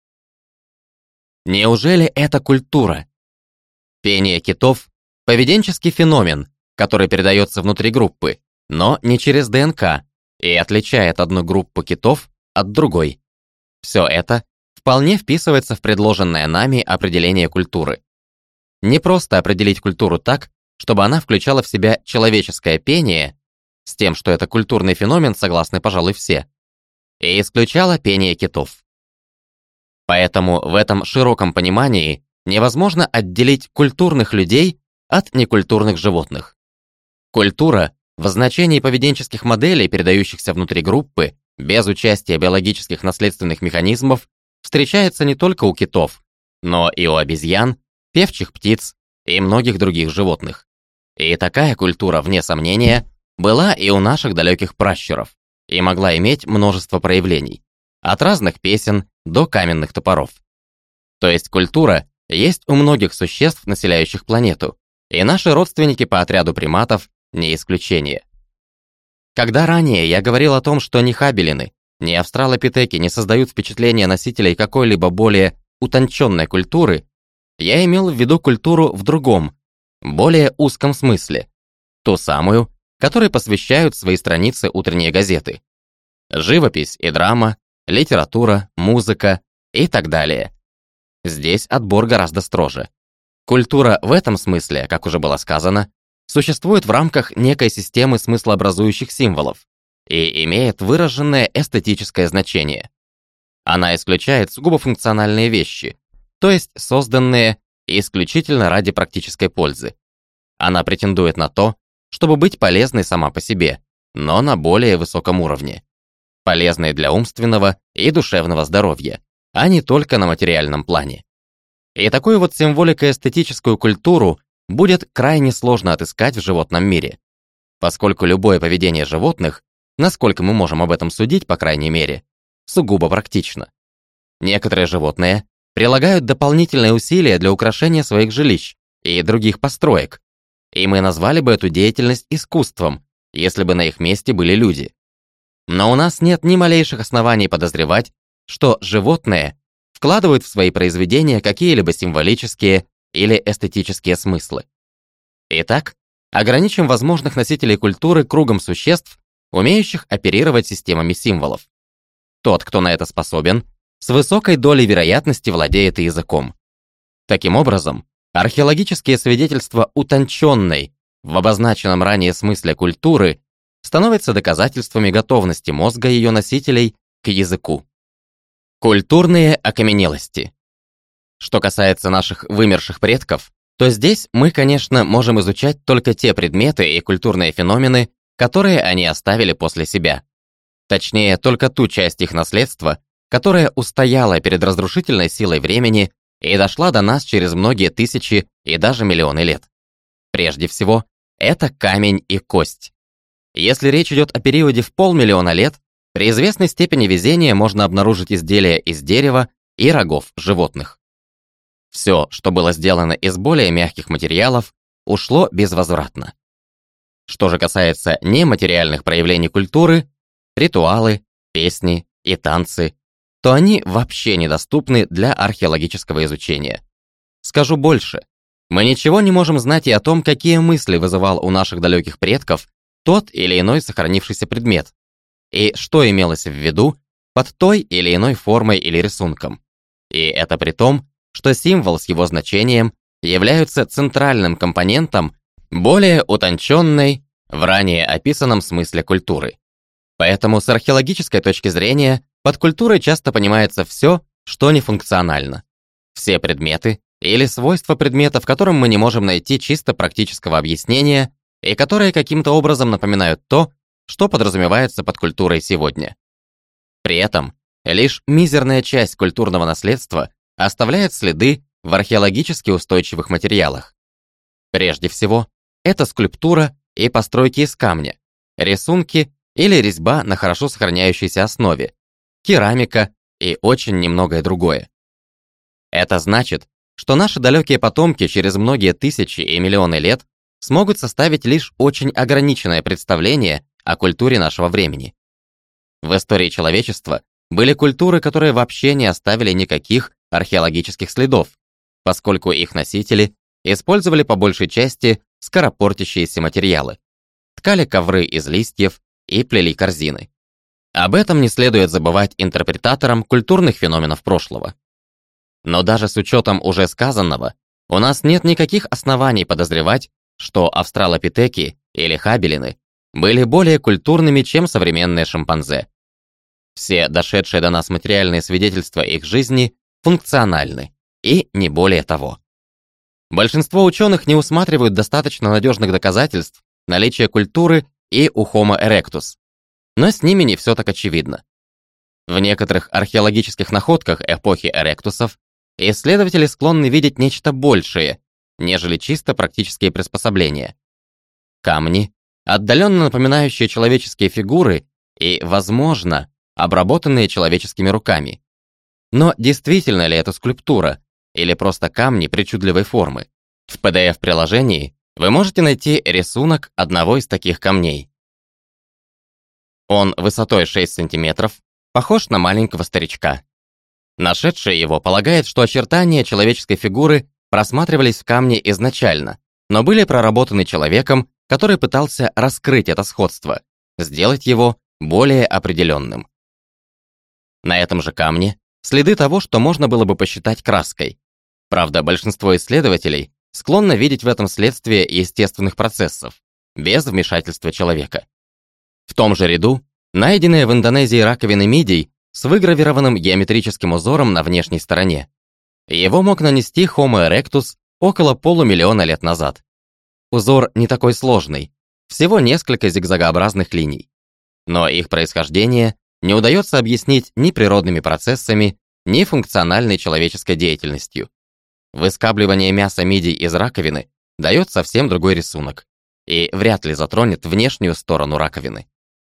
Неужели это культура? Пение китов — поведенческий феномен, который передается внутри группы, но не через ДНК, и отличает одну группу китов от другой. Все это вполне вписывается в предложенное нами определение культуры. Не просто определить культуру так, чтобы она включала в себя человеческое пение, с тем, что это культурный феномен, согласны, пожалуй, все, и исключала пение китов. Поэтому в этом широком понимании невозможно отделить культурных людей от некультурных животных. Культура в значении поведенческих моделей, передающихся внутри группы, без участия биологических наследственных механизмов, встречается не только у китов, но и у обезьян, певчих птиц и многих других животных. И такая культура, вне сомнения, была и у наших далеких пращуров, и могла иметь множество проявлений, от разных песен до каменных топоров. То есть культура есть у многих существ, населяющих планету, и наши родственники по отряду приматов не исключение. Когда ранее я говорил о том, что ни хабелины, ни австралопитеки не создают впечатления носителей какой-либо более утонченной культуры, я имел в виду культуру в другом, более узком смысле, ту самую, которой посвящают свои страницы утренние газеты. Живопись и драма, литература, музыка и так далее. Здесь отбор гораздо строже. Культура в этом смысле, как уже было сказано, существует в рамках некой системы смыслообразующих символов и имеет выраженное эстетическое значение. Она исключает сугубо функциональные вещи, то есть созданные исключительно ради практической пользы. Она претендует на то, чтобы быть полезной сама по себе, но на более высоком уровне. полезной для умственного и душевного здоровья, а не только на материальном плане. И такую вот символико-эстетическую культуру будет крайне сложно отыскать в животном мире, поскольку любое поведение животных, насколько мы можем об этом судить, по крайней мере, сугубо практично. Некоторые животные прилагают дополнительные усилия для украшения своих жилищ и других построек, и мы назвали бы эту деятельность искусством, если бы на их месте были люди. Но у нас нет ни малейших оснований подозревать, что животные вкладывают в свои произведения какие-либо символические или эстетические смыслы. Итак, ограничим возможных носителей культуры кругом существ, умеющих оперировать системами символов. Тот, кто на это способен, с высокой долей вероятности владеет и языком. Таким образом, археологические свидетельства утонченной, в обозначенном ранее смысле культуры, становятся доказательствами готовности мозга ее носителей к языку. Культурные окаменелости. Что касается наших вымерших предков, то здесь мы, конечно, можем изучать только те предметы и культурные феномены, которые они оставили после себя. Точнее, только ту часть их наследства, которая устояла перед разрушительной силой времени и дошла до нас через многие тысячи и даже миллионы лет. Прежде всего, это камень и кость. Если речь идет о периоде в полмиллиона лет, при известной степени везения можно обнаружить изделия из дерева и рогов животных. Все, что было сделано из более мягких материалов, ушло безвозвратно. Что же касается нематериальных проявлений культуры, ритуалы, песни и танцы, то они вообще недоступны для археологического изучения. Скажу больше, мы ничего не можем знать и о том, какие мысли вызывал у наших далеких предков тот или иной сохранившийся предмет, и что имелось в виду под той или иной формой или рисунком. И это при том, что символ с его значением являются центральным компонентом более утонченной в ранее описанном смысле культуры. Поэтому с археологической точки зрения под культурой часто понимается все, что нефункционально. Все предметы или свойства предметов, которым мы не можем найти чисто практического объяснения и которые каким-то образом напоминают то, что подразумевается под культурой сегодня. При этом лишь мизерная часть культурного наследства оставляет следы в археологически устойчивых материалах. Прежде всего, это скульптура и постройки из камня, рисунки или резьба на хорошо сохраняющейся основе, керамика и очень немногое другое. Это значит, что наши далекие потомки через многие тысячи и миллионы лет смогут составить лишь очень ограниченное представление о культуре нашего времени. В истории человечества были культуры, которые вообще не оставили никаких археологических следов, поскольку их носители использовали по большей части скоропортящиеся материалы, ткали ковры из листьев и плели корзины. Об этом не следует забывать интерпретаторам культурных феноменов прошлого. Но даже с учетом уже сказанного, у нас нет никаких оснований подозревать, что австралопитеки или хабелины были более культурными, чем современные шимпанзе. Все дошедшие до нас материальные свидетельства их жизни функциональны, и не более того. Большинство ученых не усматривают достаточно надежных доказательств наличия культуры и у Homo erectus, но с ними не все так очевидно. В некоторых археологических находках эпохи эректусов исследователи склонны видеть нечто большее, нежели чисто практические приспособления. Камни, отдаленно напоминающие человеческие фигуры и, возможно, обработанные человеческими руками. Но действительно ли это скульптура или просто камни причудливой формы? В пи ди эф-приложении вы можете найти рисунок одного из таких камней. Он высотой шесть сантиметров, похож на маленького старичка. Нашедший его полагает, что очертания человеческой фигуры просматривались в камне изначально, но были проработаны человеком, который пытался раскрыть это сходство, сделать его более определенным. На этом же камне следы того, что можно было бы посчитать краской. Правда, большинство исследователей склонно видеть в этом следствие естественных процессов, без вмешательства человека. В том же ряду найденные в Индонезии раковины мидий с выгравированным геометрическим узором на внешней стороне. Его мог нанести Homo erectus около полумиллиона лет назад. Узор не такой сложный, всего несколько зигзагообразных линий. Но их происхождение не удается объяснить ни природными процессами, ни функциональной человеческой деятельностью. Выскабливание мяса мидий из раковины дает совсем другой рисунок и вряд ли затронет внешнюю сторону раковины.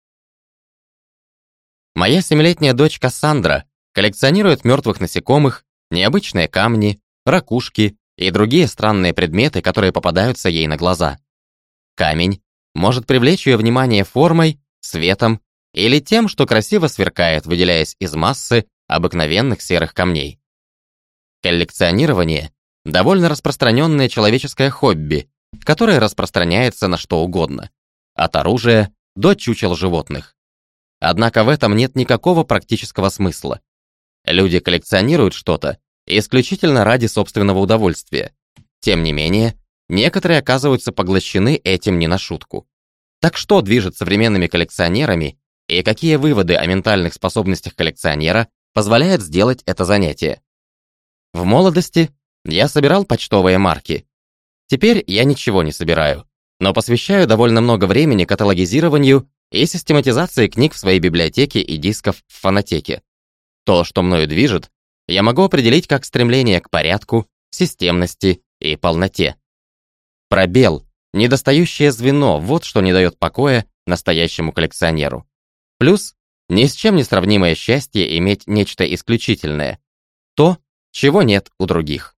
Моя семилетняя дочь Кассандра коллекционирует мертвых насекомых, необычные камни, ракушки и другие странные предметы, которые попадаются ей на глаза. Камень может привлечь ее внимание формой, цветом или тем, что красиво сверкает, выделяясь из массы обыкновенных серых камней. Коллекционирование – довольно распространенное человеческое хобби, которое распространяется на что угодно, от оружия до чучел животных. Однако в этом нет никакого практического смысла. Люди коллекционируют что-то исключительно ради собственного удовольствия. Тем не менее, некоторые оказываются поглощены этим не на шутку. Так что движет современными коллекционерами и какие выводы о ментальных способностях коллекционера позволяют сделать это занятие? В молодости я собирал почтовые марки. Теперь я ничего не собираю, но посвящаю довольно много времени каталогизированию и систематизации книг в своей библиотеке и дисков в фонотеке. То, что мною движет, я могу определить как стремление к порядку, системности и полноте. Пробел, недостающее звено — вот что не дает покоя настоящему коллекционеру. Плюс ни с чем не сравнимое счастье иметь нечто исключительное. То, чего нет у других.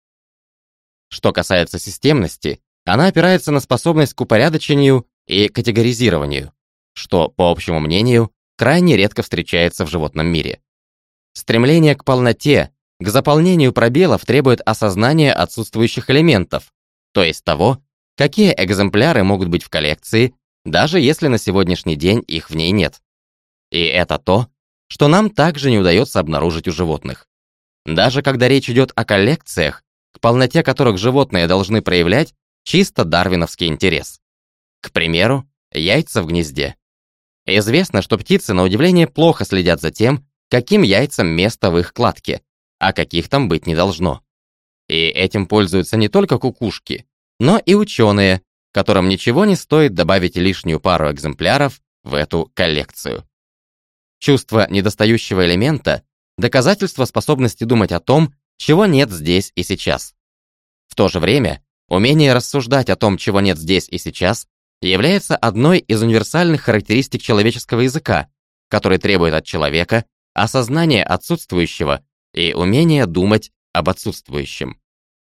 Что касается системности, она опирается на способность к упорядочению и категоризированию, что, по общему мнению, крайне редко встречается в животном мире. Стремление к полноте, к заполнению пробелов требует осознания отсутствующих элементов, то есть того, какие экземпляры могут быть в коллекции, даже если на сегодняшний день их в ней нет. И это то, что нам также не удается обнаружить у животных. Даже когда речь идет о коллекциях, к полноте которых животные должны проявлять чисто дарвиновский интерес. К примеру, яйца в гнезде. Известно, что птицы, на удивление, плохо следят за тем, каким яйцам место в их кладке, а каких там быть не должно. И этим пользуются не только кукушки, но и ученые, которым ничего не стоит добавить лишнюю пару экземпляров в эту коллекцию. Чувство недостающего элемента – доказательство способности думать о том, чего нет здесь и сейчас. В то же время, умение рассуждать о том, чего нет здесь и сейчас, является одной из универсальных характеристик человеческого языка, который требует от человека осознания отсутствующего и умения думать об отсутствующем.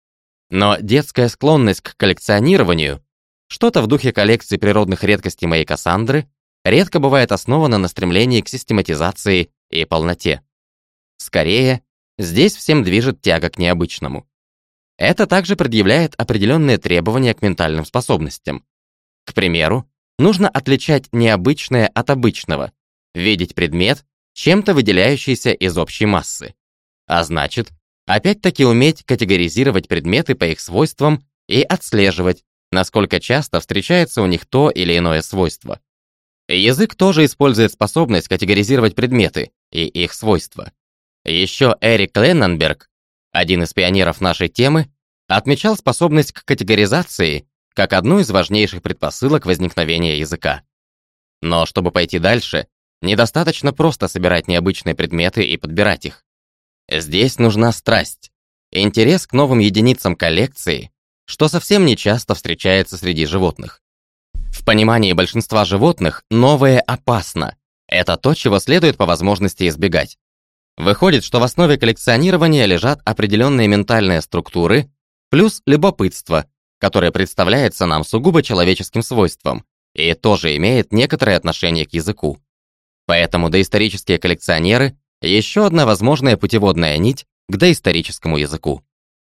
Но детская склонность к коллекционированию, что-то в духе коллекции природных редкостей моей Кассандры, редко бывает основана на стремлении к систематизации и полноте. Скорее, здесь всем движет тяга к необычному. Это также предъявляет определенные требования к ментальным способностям. К примеру, нужно отличать необычное от обычного, видеть предмет, чем-то выделяющийся из общей массы. А значит, опять-таки уметь категоризировать предметы по их свойствам и отслеживать, насколько часто встречается у них то или иное свойство. Язык тоже использует способность категоризировать предметы и их свойства. Еще Эрик Ленненберг, один из пионеров нашей темы, отмечал способность к категоризации как одну из важнейших предпосылок возникновения языка. Но чтобы пойти дальше, недостаточно просто собирать необычные предметы и подбирать их. Здесь нужна страсть, интерес к новым единицам коллекции, что совсем не часто встречается среди животных. В понимании большинства животных новое опасно. Это то, чего следует по возможности избегать. Выходит, что в основе коллекционирования лежат определенные ментальные структуры плюс любопытство, которое представляется нам сугубо человеческим свойством и тоже имеет некоторое отношение к языку. Поэтому доисторические коллекционеры — еще одна возможная путеводная нить к доисторическому языку.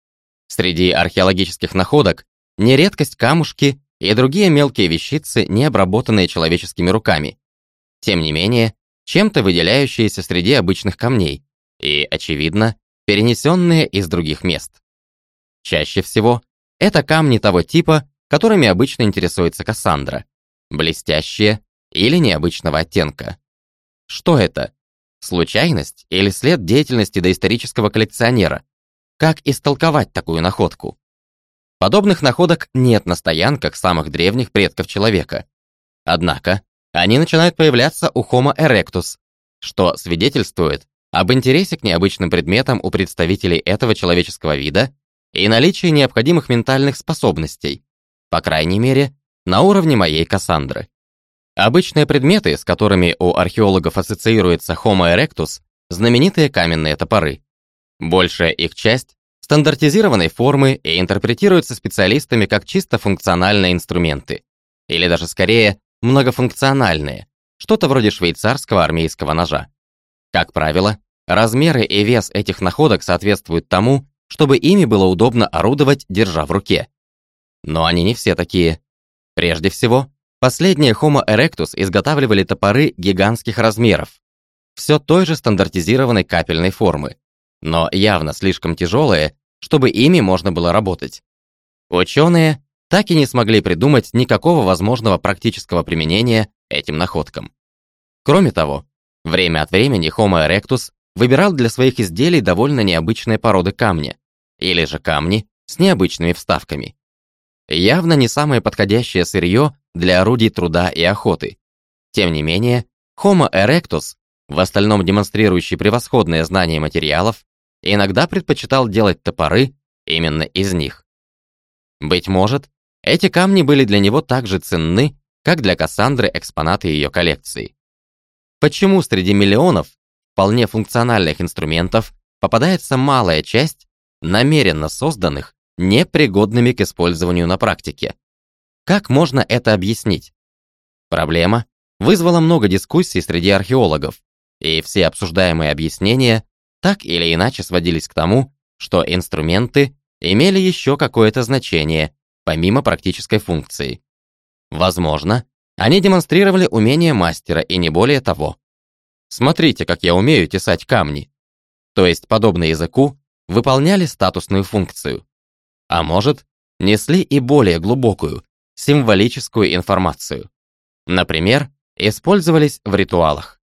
Среди археологических находок не редкость камушки и другие мелкие вещицы, не обработанные человеческими руками. Тем не менее, чем-то выделяющиеся среди обычных камней и, очевидно, перенесенные из других мест. Чаще всего это камни того типа, которыми обычно интересуется Кассандра, блестящие или необычного оттенка. Что это? Случайность или след деятельности доисторического коллекционера? Как истолковать такую находку? Подобных находок нет на стоянках самых древних предков человека. Однако, они начинают появляться у Homo erectus, что свидетельствует об интересе к необычным предметам у представителей этого человеческого вида и наличии необходимых ментальных способностей, по крайней мере, на уровне моей Кассандры. Обычные предметы, с которыми у археологов ассоциируется Homo erectus, знаменитые каменные топоры. Большая их часть стандартизированной формы и интерпретируется специалистами как чисто функциональные инструменты, или даже скорее многофункциональные, что-то вроде швейцарского армейского ножа. Как правило, размеры и вес этих находок соответствуют тому, чтобы ими было удобно орудовать, держа в руке. Но они не все такие. Прежде всего, последние Homo erectus изготавливали топоры гигантских размеров, все той же стандартизированной капельной формы, но явно слишком тяжелые, чтобы ими можно было работать. Ученые так и не смогли придумать никакого возможного практического применения этим находкам. Кроме того, время от времени Homo erectus выбирал для своих изделий довольно необычные породы камня, или же камни с необычными вставками. Явно не самое подходящее сырье для орудий труда и охоты. Тем не менее, Homo erectus, в остальном демонстрирующий превосходное знание материалов, иногда предпочитал делать топоры именно из них. Быть может, эти камни были для него так же ценны, как для Кассандры экспонаты ее коллекции. Почему среди миллионов вполне функциональных инструментов попадается малая часть, намеренно созданных, непригодными к использованию на практике? Как можно это объяснить? Проблема вызвала много дискуссий среди археологов, и все обсуждаемые объяснения так или иначе сводились к тому, что инструменты имели еще какое-то значение, помимо практической функции. Возможно, они демонстрировали умение мастера и не более того. Смотрите, как я умею тесать камни. То есть, подобно языку, выполняли статусную функцию. А может, несли и более глубокую, символическую информацию. Например, использовались в ритуалах.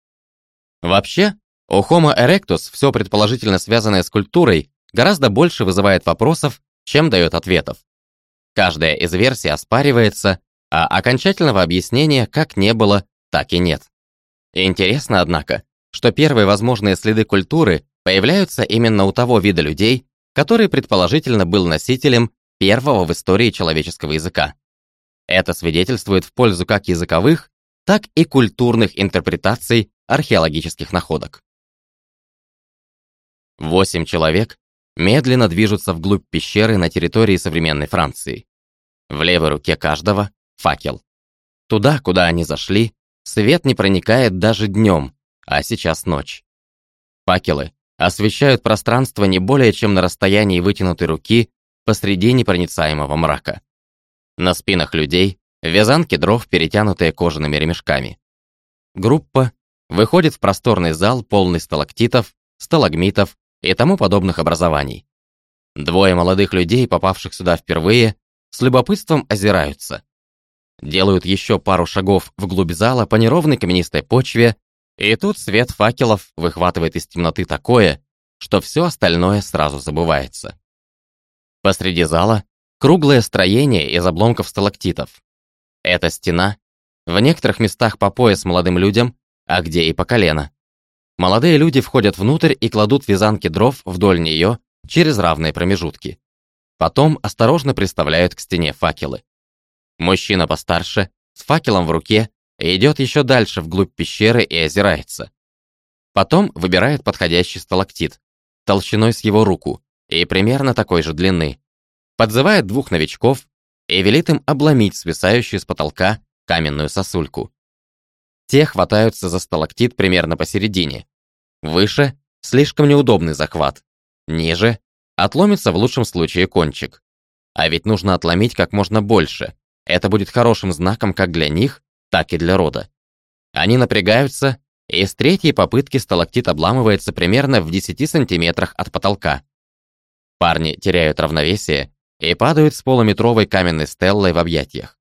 Вообще, у Homo erectus все предположительно связанное с культурой гораздо больше вызывает вопросов, чем дает ответов. Каждая из версий оспаривается, а окончательного объяснения как не было, так и нет. Интересно, однако, что первые возможные следы культуры появляются именно у того вида людей, который предположительно был носителем первого в истории человеческого языка. Это свидетельствует в пользу как языковых, так и культурных интерпретаций археологических находок. Восемь человек медленно движутся вглубь пещеры на территории современной Франции. В левой руке каждого — факел. Туда, куда они зашли, свет не проникает даже днем, а сейчас ночь. Факелы освещают пространство не более чем на расстоянии вытянутой руки посреди непроницаемого мрака. На спинах людей вязанки дров, перетянутые кожаными ремешками. Группа выходит в просторный зал, полный сталактитов, сталагмитов и тому подобных образований. Двое молодых людей, попавших сюда впервые, с любопытством озираются. Делают еще пару шагов вглубь зала по неровной каменистой почве, и тут свет факелов выхватывает из темноты такое, что все остальное сразу забывается. Посреди зала круглое строение из обломков сталактитов. Это стена, в некоторых местах по пояс молодым людям, а где и по колено. Молодые люди входят внутрь и кладут вязанки дров вдоль нее через равные промежутки. Потом осторожно приставляют к стене факелы. Мужчина постарше, с факелом в руке, идет еще дальше вглубь пещеры и озирается. Потом выбирает подходящий сталактит, толщиной с его руку и примерно такой же длины. Подзывает двух новичков и велит им обломить свисающую с потолка каменную сосульку. Те хватаются за сталактит примерно посередине. Выше — слишком неудобный захват. Ниже — отломится в лучшем случае кончик. А ведь нужно отломить как можно больше. Это будет хорошим знаком как для них, так и для рода. Они напрягаются, и с третьей попытки сталактит обламывается примерно в десяти сантиметрах от потолка. Парни теряют равновесие и падают с полуметровой каменной стеллой в объятиях.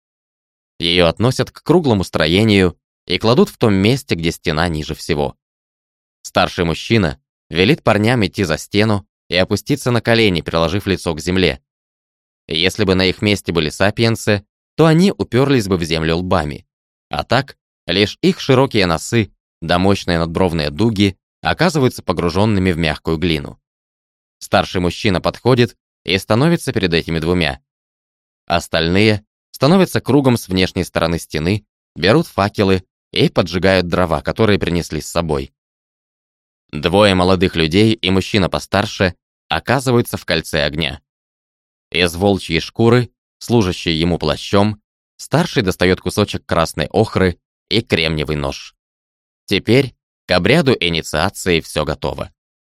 Ее относят к круглому строению и кладут в том месте, где стена ниже всего. Старший мужчина велит парням идти за стену и опуститься на колени, приложив лицо к земле. Если бы на их месте были сапиенсы, то они уперлись бы в землю лбами. А так, лишь их широкие носы до мощные надбровные дуги оказываются погруженными в мягкую глину. Старший мужчина подходит и становится перед этими двумя. Остальные становятся кругом с внешней стороны стены, берут факелы и поджигают дрова, которые принесли с собой. Двое молодых людей и мужчина постарше оказываются в кольце огня. Из волчьей шкуры, служащей ему плащом, старший достает кусочек красной охры и кремниевый нож. Теперь к обряду инициации все готово.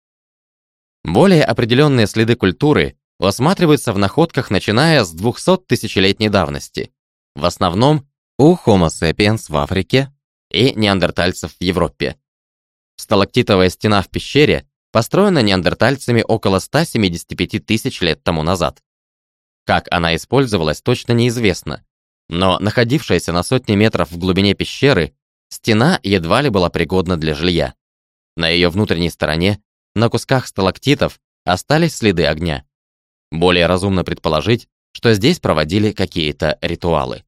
Более определенные следы культуры усматриваются в находках, начиная с двухсоттысячелетней давности, в основном у Homo sapiens в Африке и неандертальцев в Европе. Сталактитовая стена в пещере построена неандертальцами около ста семидесяти пяти тысяч лет тому назад. Как она использовалась, точно неизвестно, но находившаяся на сотни метров в глубине пещеры, стена едва ли была пригодна для жилья. На ее внутренней стороне, на кусках сталактитов, остались следы огня. Более разумно предположить, что здесь проводили какие-то ритуалы.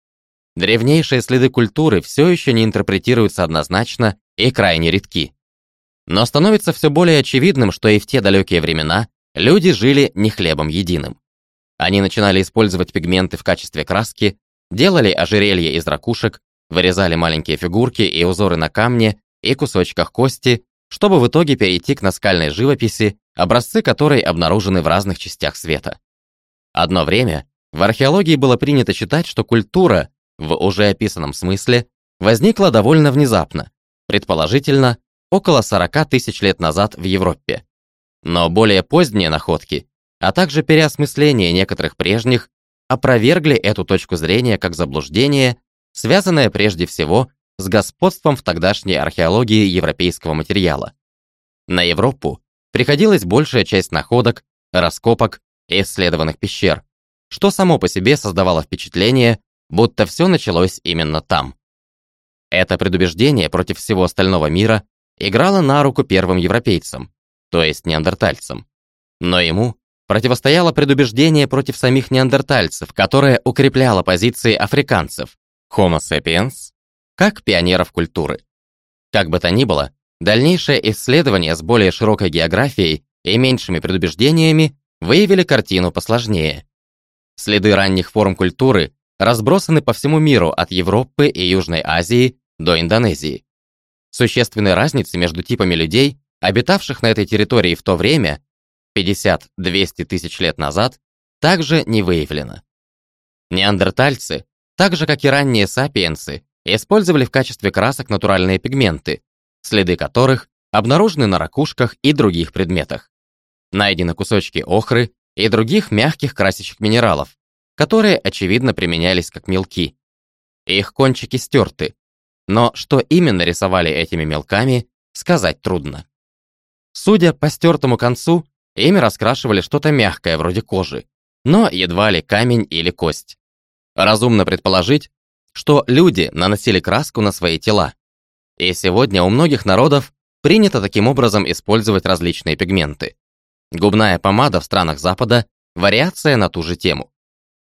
Древнейшие следы культуры все еще не интерпретируются однозначно и крайне редки. Но становится все более очевидным, что и в те далекие времена люди жили не хлебом единым. Они начинали использовать пигменты в качестве краски, делали ожерелья из ракушек, вырезали маленькие фигурки и узоры на камне и кусочках кости, чтобы в итоге перейти к наскальной живописи, образцы которой обнаружены в разных частях света. Одно время в археологии было принято считать, что культура, в уже описанном смысле, возникла довольно внезапно, предположительно, около сорока тысяч лет назад в Европе. Но более поздние находки, а также переосмысление некоторых прежних, опровергли эту точку зрения как заблуждение, связанное прежде всего с господством в тогдашней археологии европейского материала. На Европу приходилась большая часть находок, раскопок и исследованных пещер, что само по себе создавало впечатление, будто все началось именно там. Это предубеждение против всего остального мира играло на руку первым европейцам, то есть неандертальцам. Но ему противостояло предубеждение против самих неандертальцев, которое укрепляло позиции африканцев, Homo sapiens, как пионеров культуры. Как бы то ни было, дальнейшее исследование с более широкой географией и меньшими предубеждениями выявили картину посложнее. Следы ранних форм культуры разбросаны по всему миру от Европы и Южной Азии до Индонезии. Существенной разницы между типами людей, обитавших на этой территории в то время, пятьдесят-двести тысяч лет назад, также не выявлено. Неандертальцы, так же как и ранние сапиенсы, использовали в качестве красок натуральные пигменты, следы которых обнаружены на ракушках и других предметах. Найдены кусочки охры и других мягких красящих минералов, которые, очевидно, применялись как мелки. Их кончики стерты, но что именно рисовали этими мелками, сказать трудно. Судя по стертому концу, ими раскрашивали что-то мягкое вроде кожи, но едва ли камень или кость. Разумно предположить, что люди наносили краску на свои тела. И сегодня у многих народов принято таким образом использовать различные пигменты. Губная помада в странах Запада – вариация на ту же тему.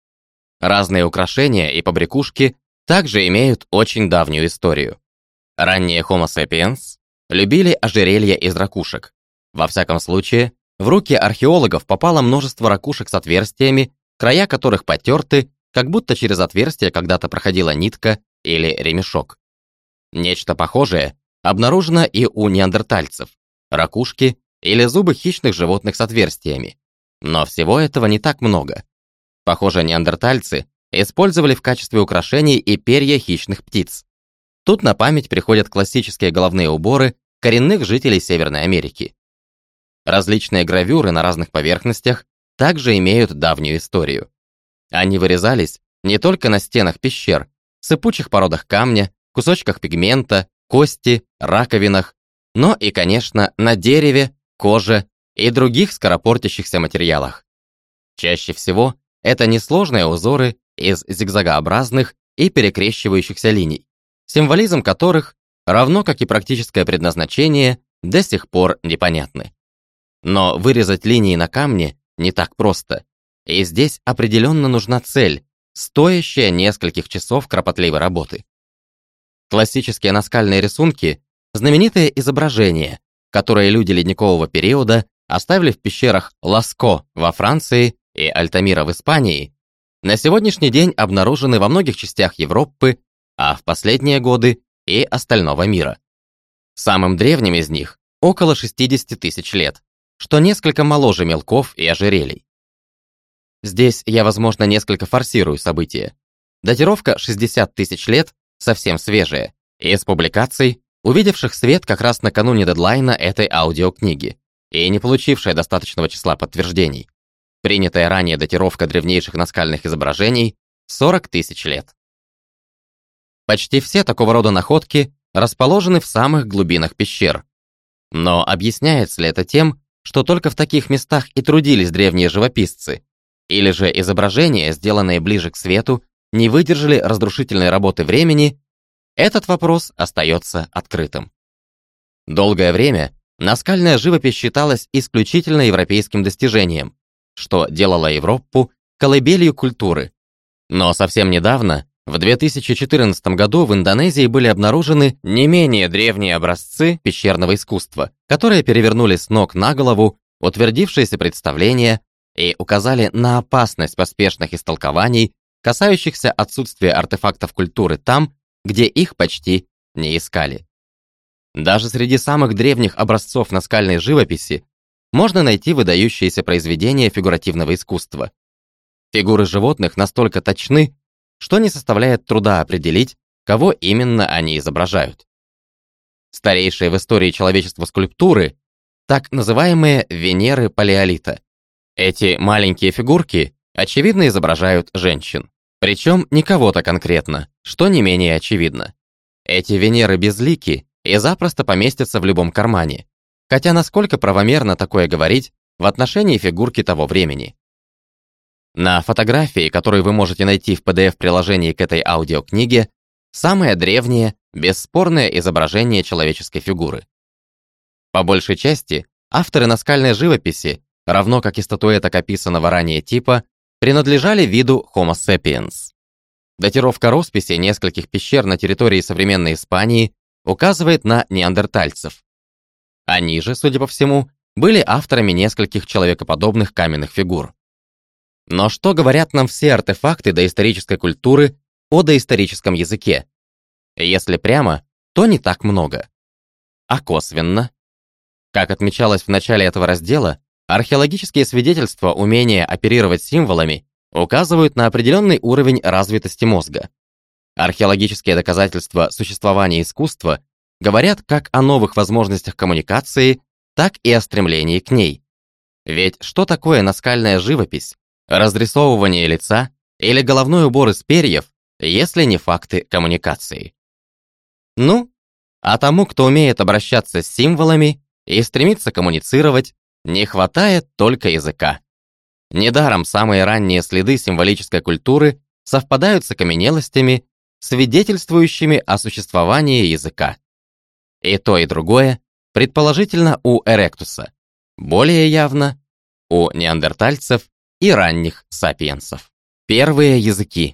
Разные украшения и побрякушки также имеют очень давнюю историю. Ранние Homo sapiens любили ожерелья из ракушек. Во всяком случае, в руки археологов попало множество ракушек с отверстиями, края которых потерты, как будто через отверстие когда-то проходила нитка или ремешок. Нечто похожее обнаружено и у неандертальцев – ракушки или зубы хищных животных с отверстиями. Но всего этого не так много. Похоже, неандертальцы использовали в качестве украшений и перья хищных птиц. Тут на память приходят классические головные уборы коренных жителей Северной Америки. Различные гравюры на разных поверхностях также имеют давнюю историю. Они вырезались не только на стенах пещер, сыпучих породах камня, кусочках пигмента, кости, раковинах, но и, конечно, на дереве, коже и других скоропортящихся материалах. Чаще всего это несложные узоры из зигзагообразных и перекрещивающихся линий, символизм которых, равно как и практическое предназначение, до сих пор непонятны. Но вырезать линии на камне не так просто, и здесь определенно нужна цель, стоящая нескольких часов кропотливой работы. Классические наскальные рисунки Знаменитые изображения, которые люди ледникового периода оставили в пещерах Ласко во Франции и Альтамира в Испании, на сегодняшний день обнаружены во многих частях Европы, а в последние годы и остального мира. Самым древним из них около шестидесяти тысяч лет, что несколько моложе мелков и ожерелий. Здесь я, возможно, несколько форсирую события. Датировка шестьдесят тысяч лет совсем свежая, из публикаций, увидевших свет как раз накануне дедлайна этой аудиокниги и не получившая достаточного числа подтверждений. Принятая ранее датировка древнейших наскальных изображений – сорок тысяч лет. Почти все такого рода находки расположены в самых глубинах пещер. Но объясняется ли это тем, что только в таких местах и трудились древние живописцы, или же изображения, сделанные ближе к свету, не выдержали разрушительной работы времени? Этот вопрос остается открытым. Долгое время наскальная живопись считалась исключительно европейским достижением, что делало Европу колыбелью культуры. Но совсем недавно, в две тысячи четырнадцатом году, в Индонезии были обнаружены не менее древние образцы пещерного искусства, которые перевернули с ног на голову утвердившиеся представления и указали на опасность поспешных истолкований, касающихся отсутствия артефактов культуры там, где их почти не искали. Даже среди самых древних образцов наскальной живописи можно найти выдающиеся произведения фигуративного искусства. Фигуры животных настолько точны, что не составляет труда определить, кого именно они изображают. Старейшие в истории человечества скульптуры – так называемые Венеры палеолита. Эти маленькие фигурки, очевидно, изображают женщин. Причем не кого-то конкретно, что не менее очевидно. Эти Венеры безлики и запросто поместятся в любом кармане, хотя насколько правомерно такое говорить в отношении фигурки того времени. На фотографии, которую вы можете найти в пи ди эф-приложении к этой аудиокниге, самое древнее, бесспорное изображение человеческой фигуры. По большей части, авторы наскальной живописи, равно как и статуэток описанного ранее типа, принадлежали виду Homo sapiens. Датировка росписи нескольких пещер на территории современной Испании указывает на неандертальцев. Они же, судя по всему, были авторами нескольких человекоподобных каменных фигур. Но что говорят нам все артефакты доисторической культуры о доисторическом языке? Если прямо, то не так много. А косвенно? Как отмечалось в начале этого раздела, археологические свидетельства умения оперировать символами указывают на определенный уровень развитости мозга. Археологические доказательства существования искусства говорят как о новых возможностях коммуникации, так и о стремлении к ней. Ведь что такое наскальная живопись, разрисовывание лица или головной убор из перьев, если не факты коммуникации? Ну, а тому, кто умеет обращаться с символами и стремится коммуницировать, не хватает только языка. Недаром самые ранние следы символической культуры совпадают с окаменелостями, свидетельствующими о существовании языка. И то, и другое, предположительно, у эректуса, более явно у неандертальцев и ранних сапиенсов. Первые языки.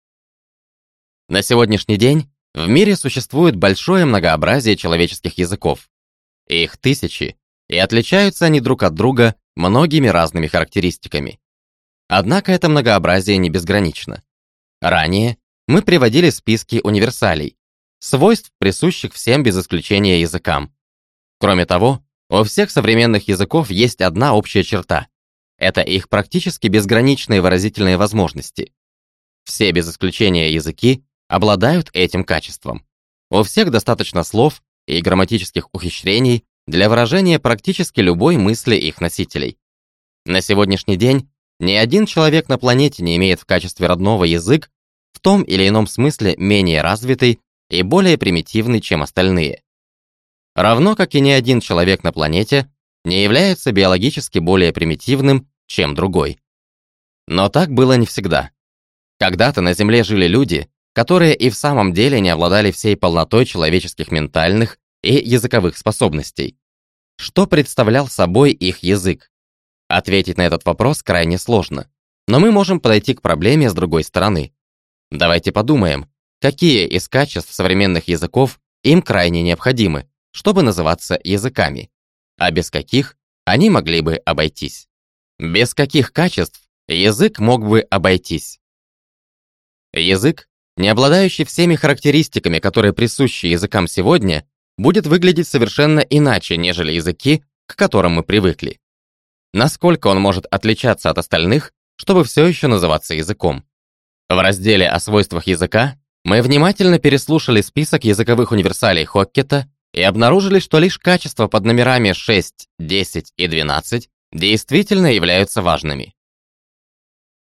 На сегодняшний день в мире существует большое многообразие человеческих языков. Их тысячи, и отличаются они друг от друга многими разными характеристиками. Однако это многообразие не безгранично. Ранее мы приводили списки универсалей, свойств, присущих всем без исключения языкам. Кроме того, у всех современных языков есть одна общая черта – это их практически безграничные выразительные возможности. Все без исключения языки обладают этим качеством. У всех достаточно слов и грамматических ухищрений для выражения практически любой мысли их носителей. На сегодняшний день ни один человек на планете не имеет в качестве родного язык в том или ином смысле менее развитый и более примитивный, чем остальные. Равно как и ни один человек на планете не является биологически более примитивным, чем другой. Но так было не всегда. Когда-то на Земле жили люди, которые и в самом деле не обладали всей полнотой человеческих ментальных и языковых способностей. Что представлял собой их язык? Ответить на этот вопрос крайне сложно, но мы можем подойти к проблеме с другой стороны. Давайте подумаем, какие из качеств современных языков им крайне необходимы, чтобы называться языками, а без каких они могли бы обойтись. Без каких качеств язык мог бы обойтись? Язык, не обладающий всеми характеристиками, которые присущи языкам сегодня, будет выглядеть совершенно иначе, нежели языки, к которым мы привыкли. Насколько он может отличаться от остальных, чтобы все еще называться языком? В разделе о свойствах языка мы внимательно переслушали список языковых универсалей Хоккета и обнаружили, что лишь качества под номерами шесть, десять и двенадцать действительно являются важными.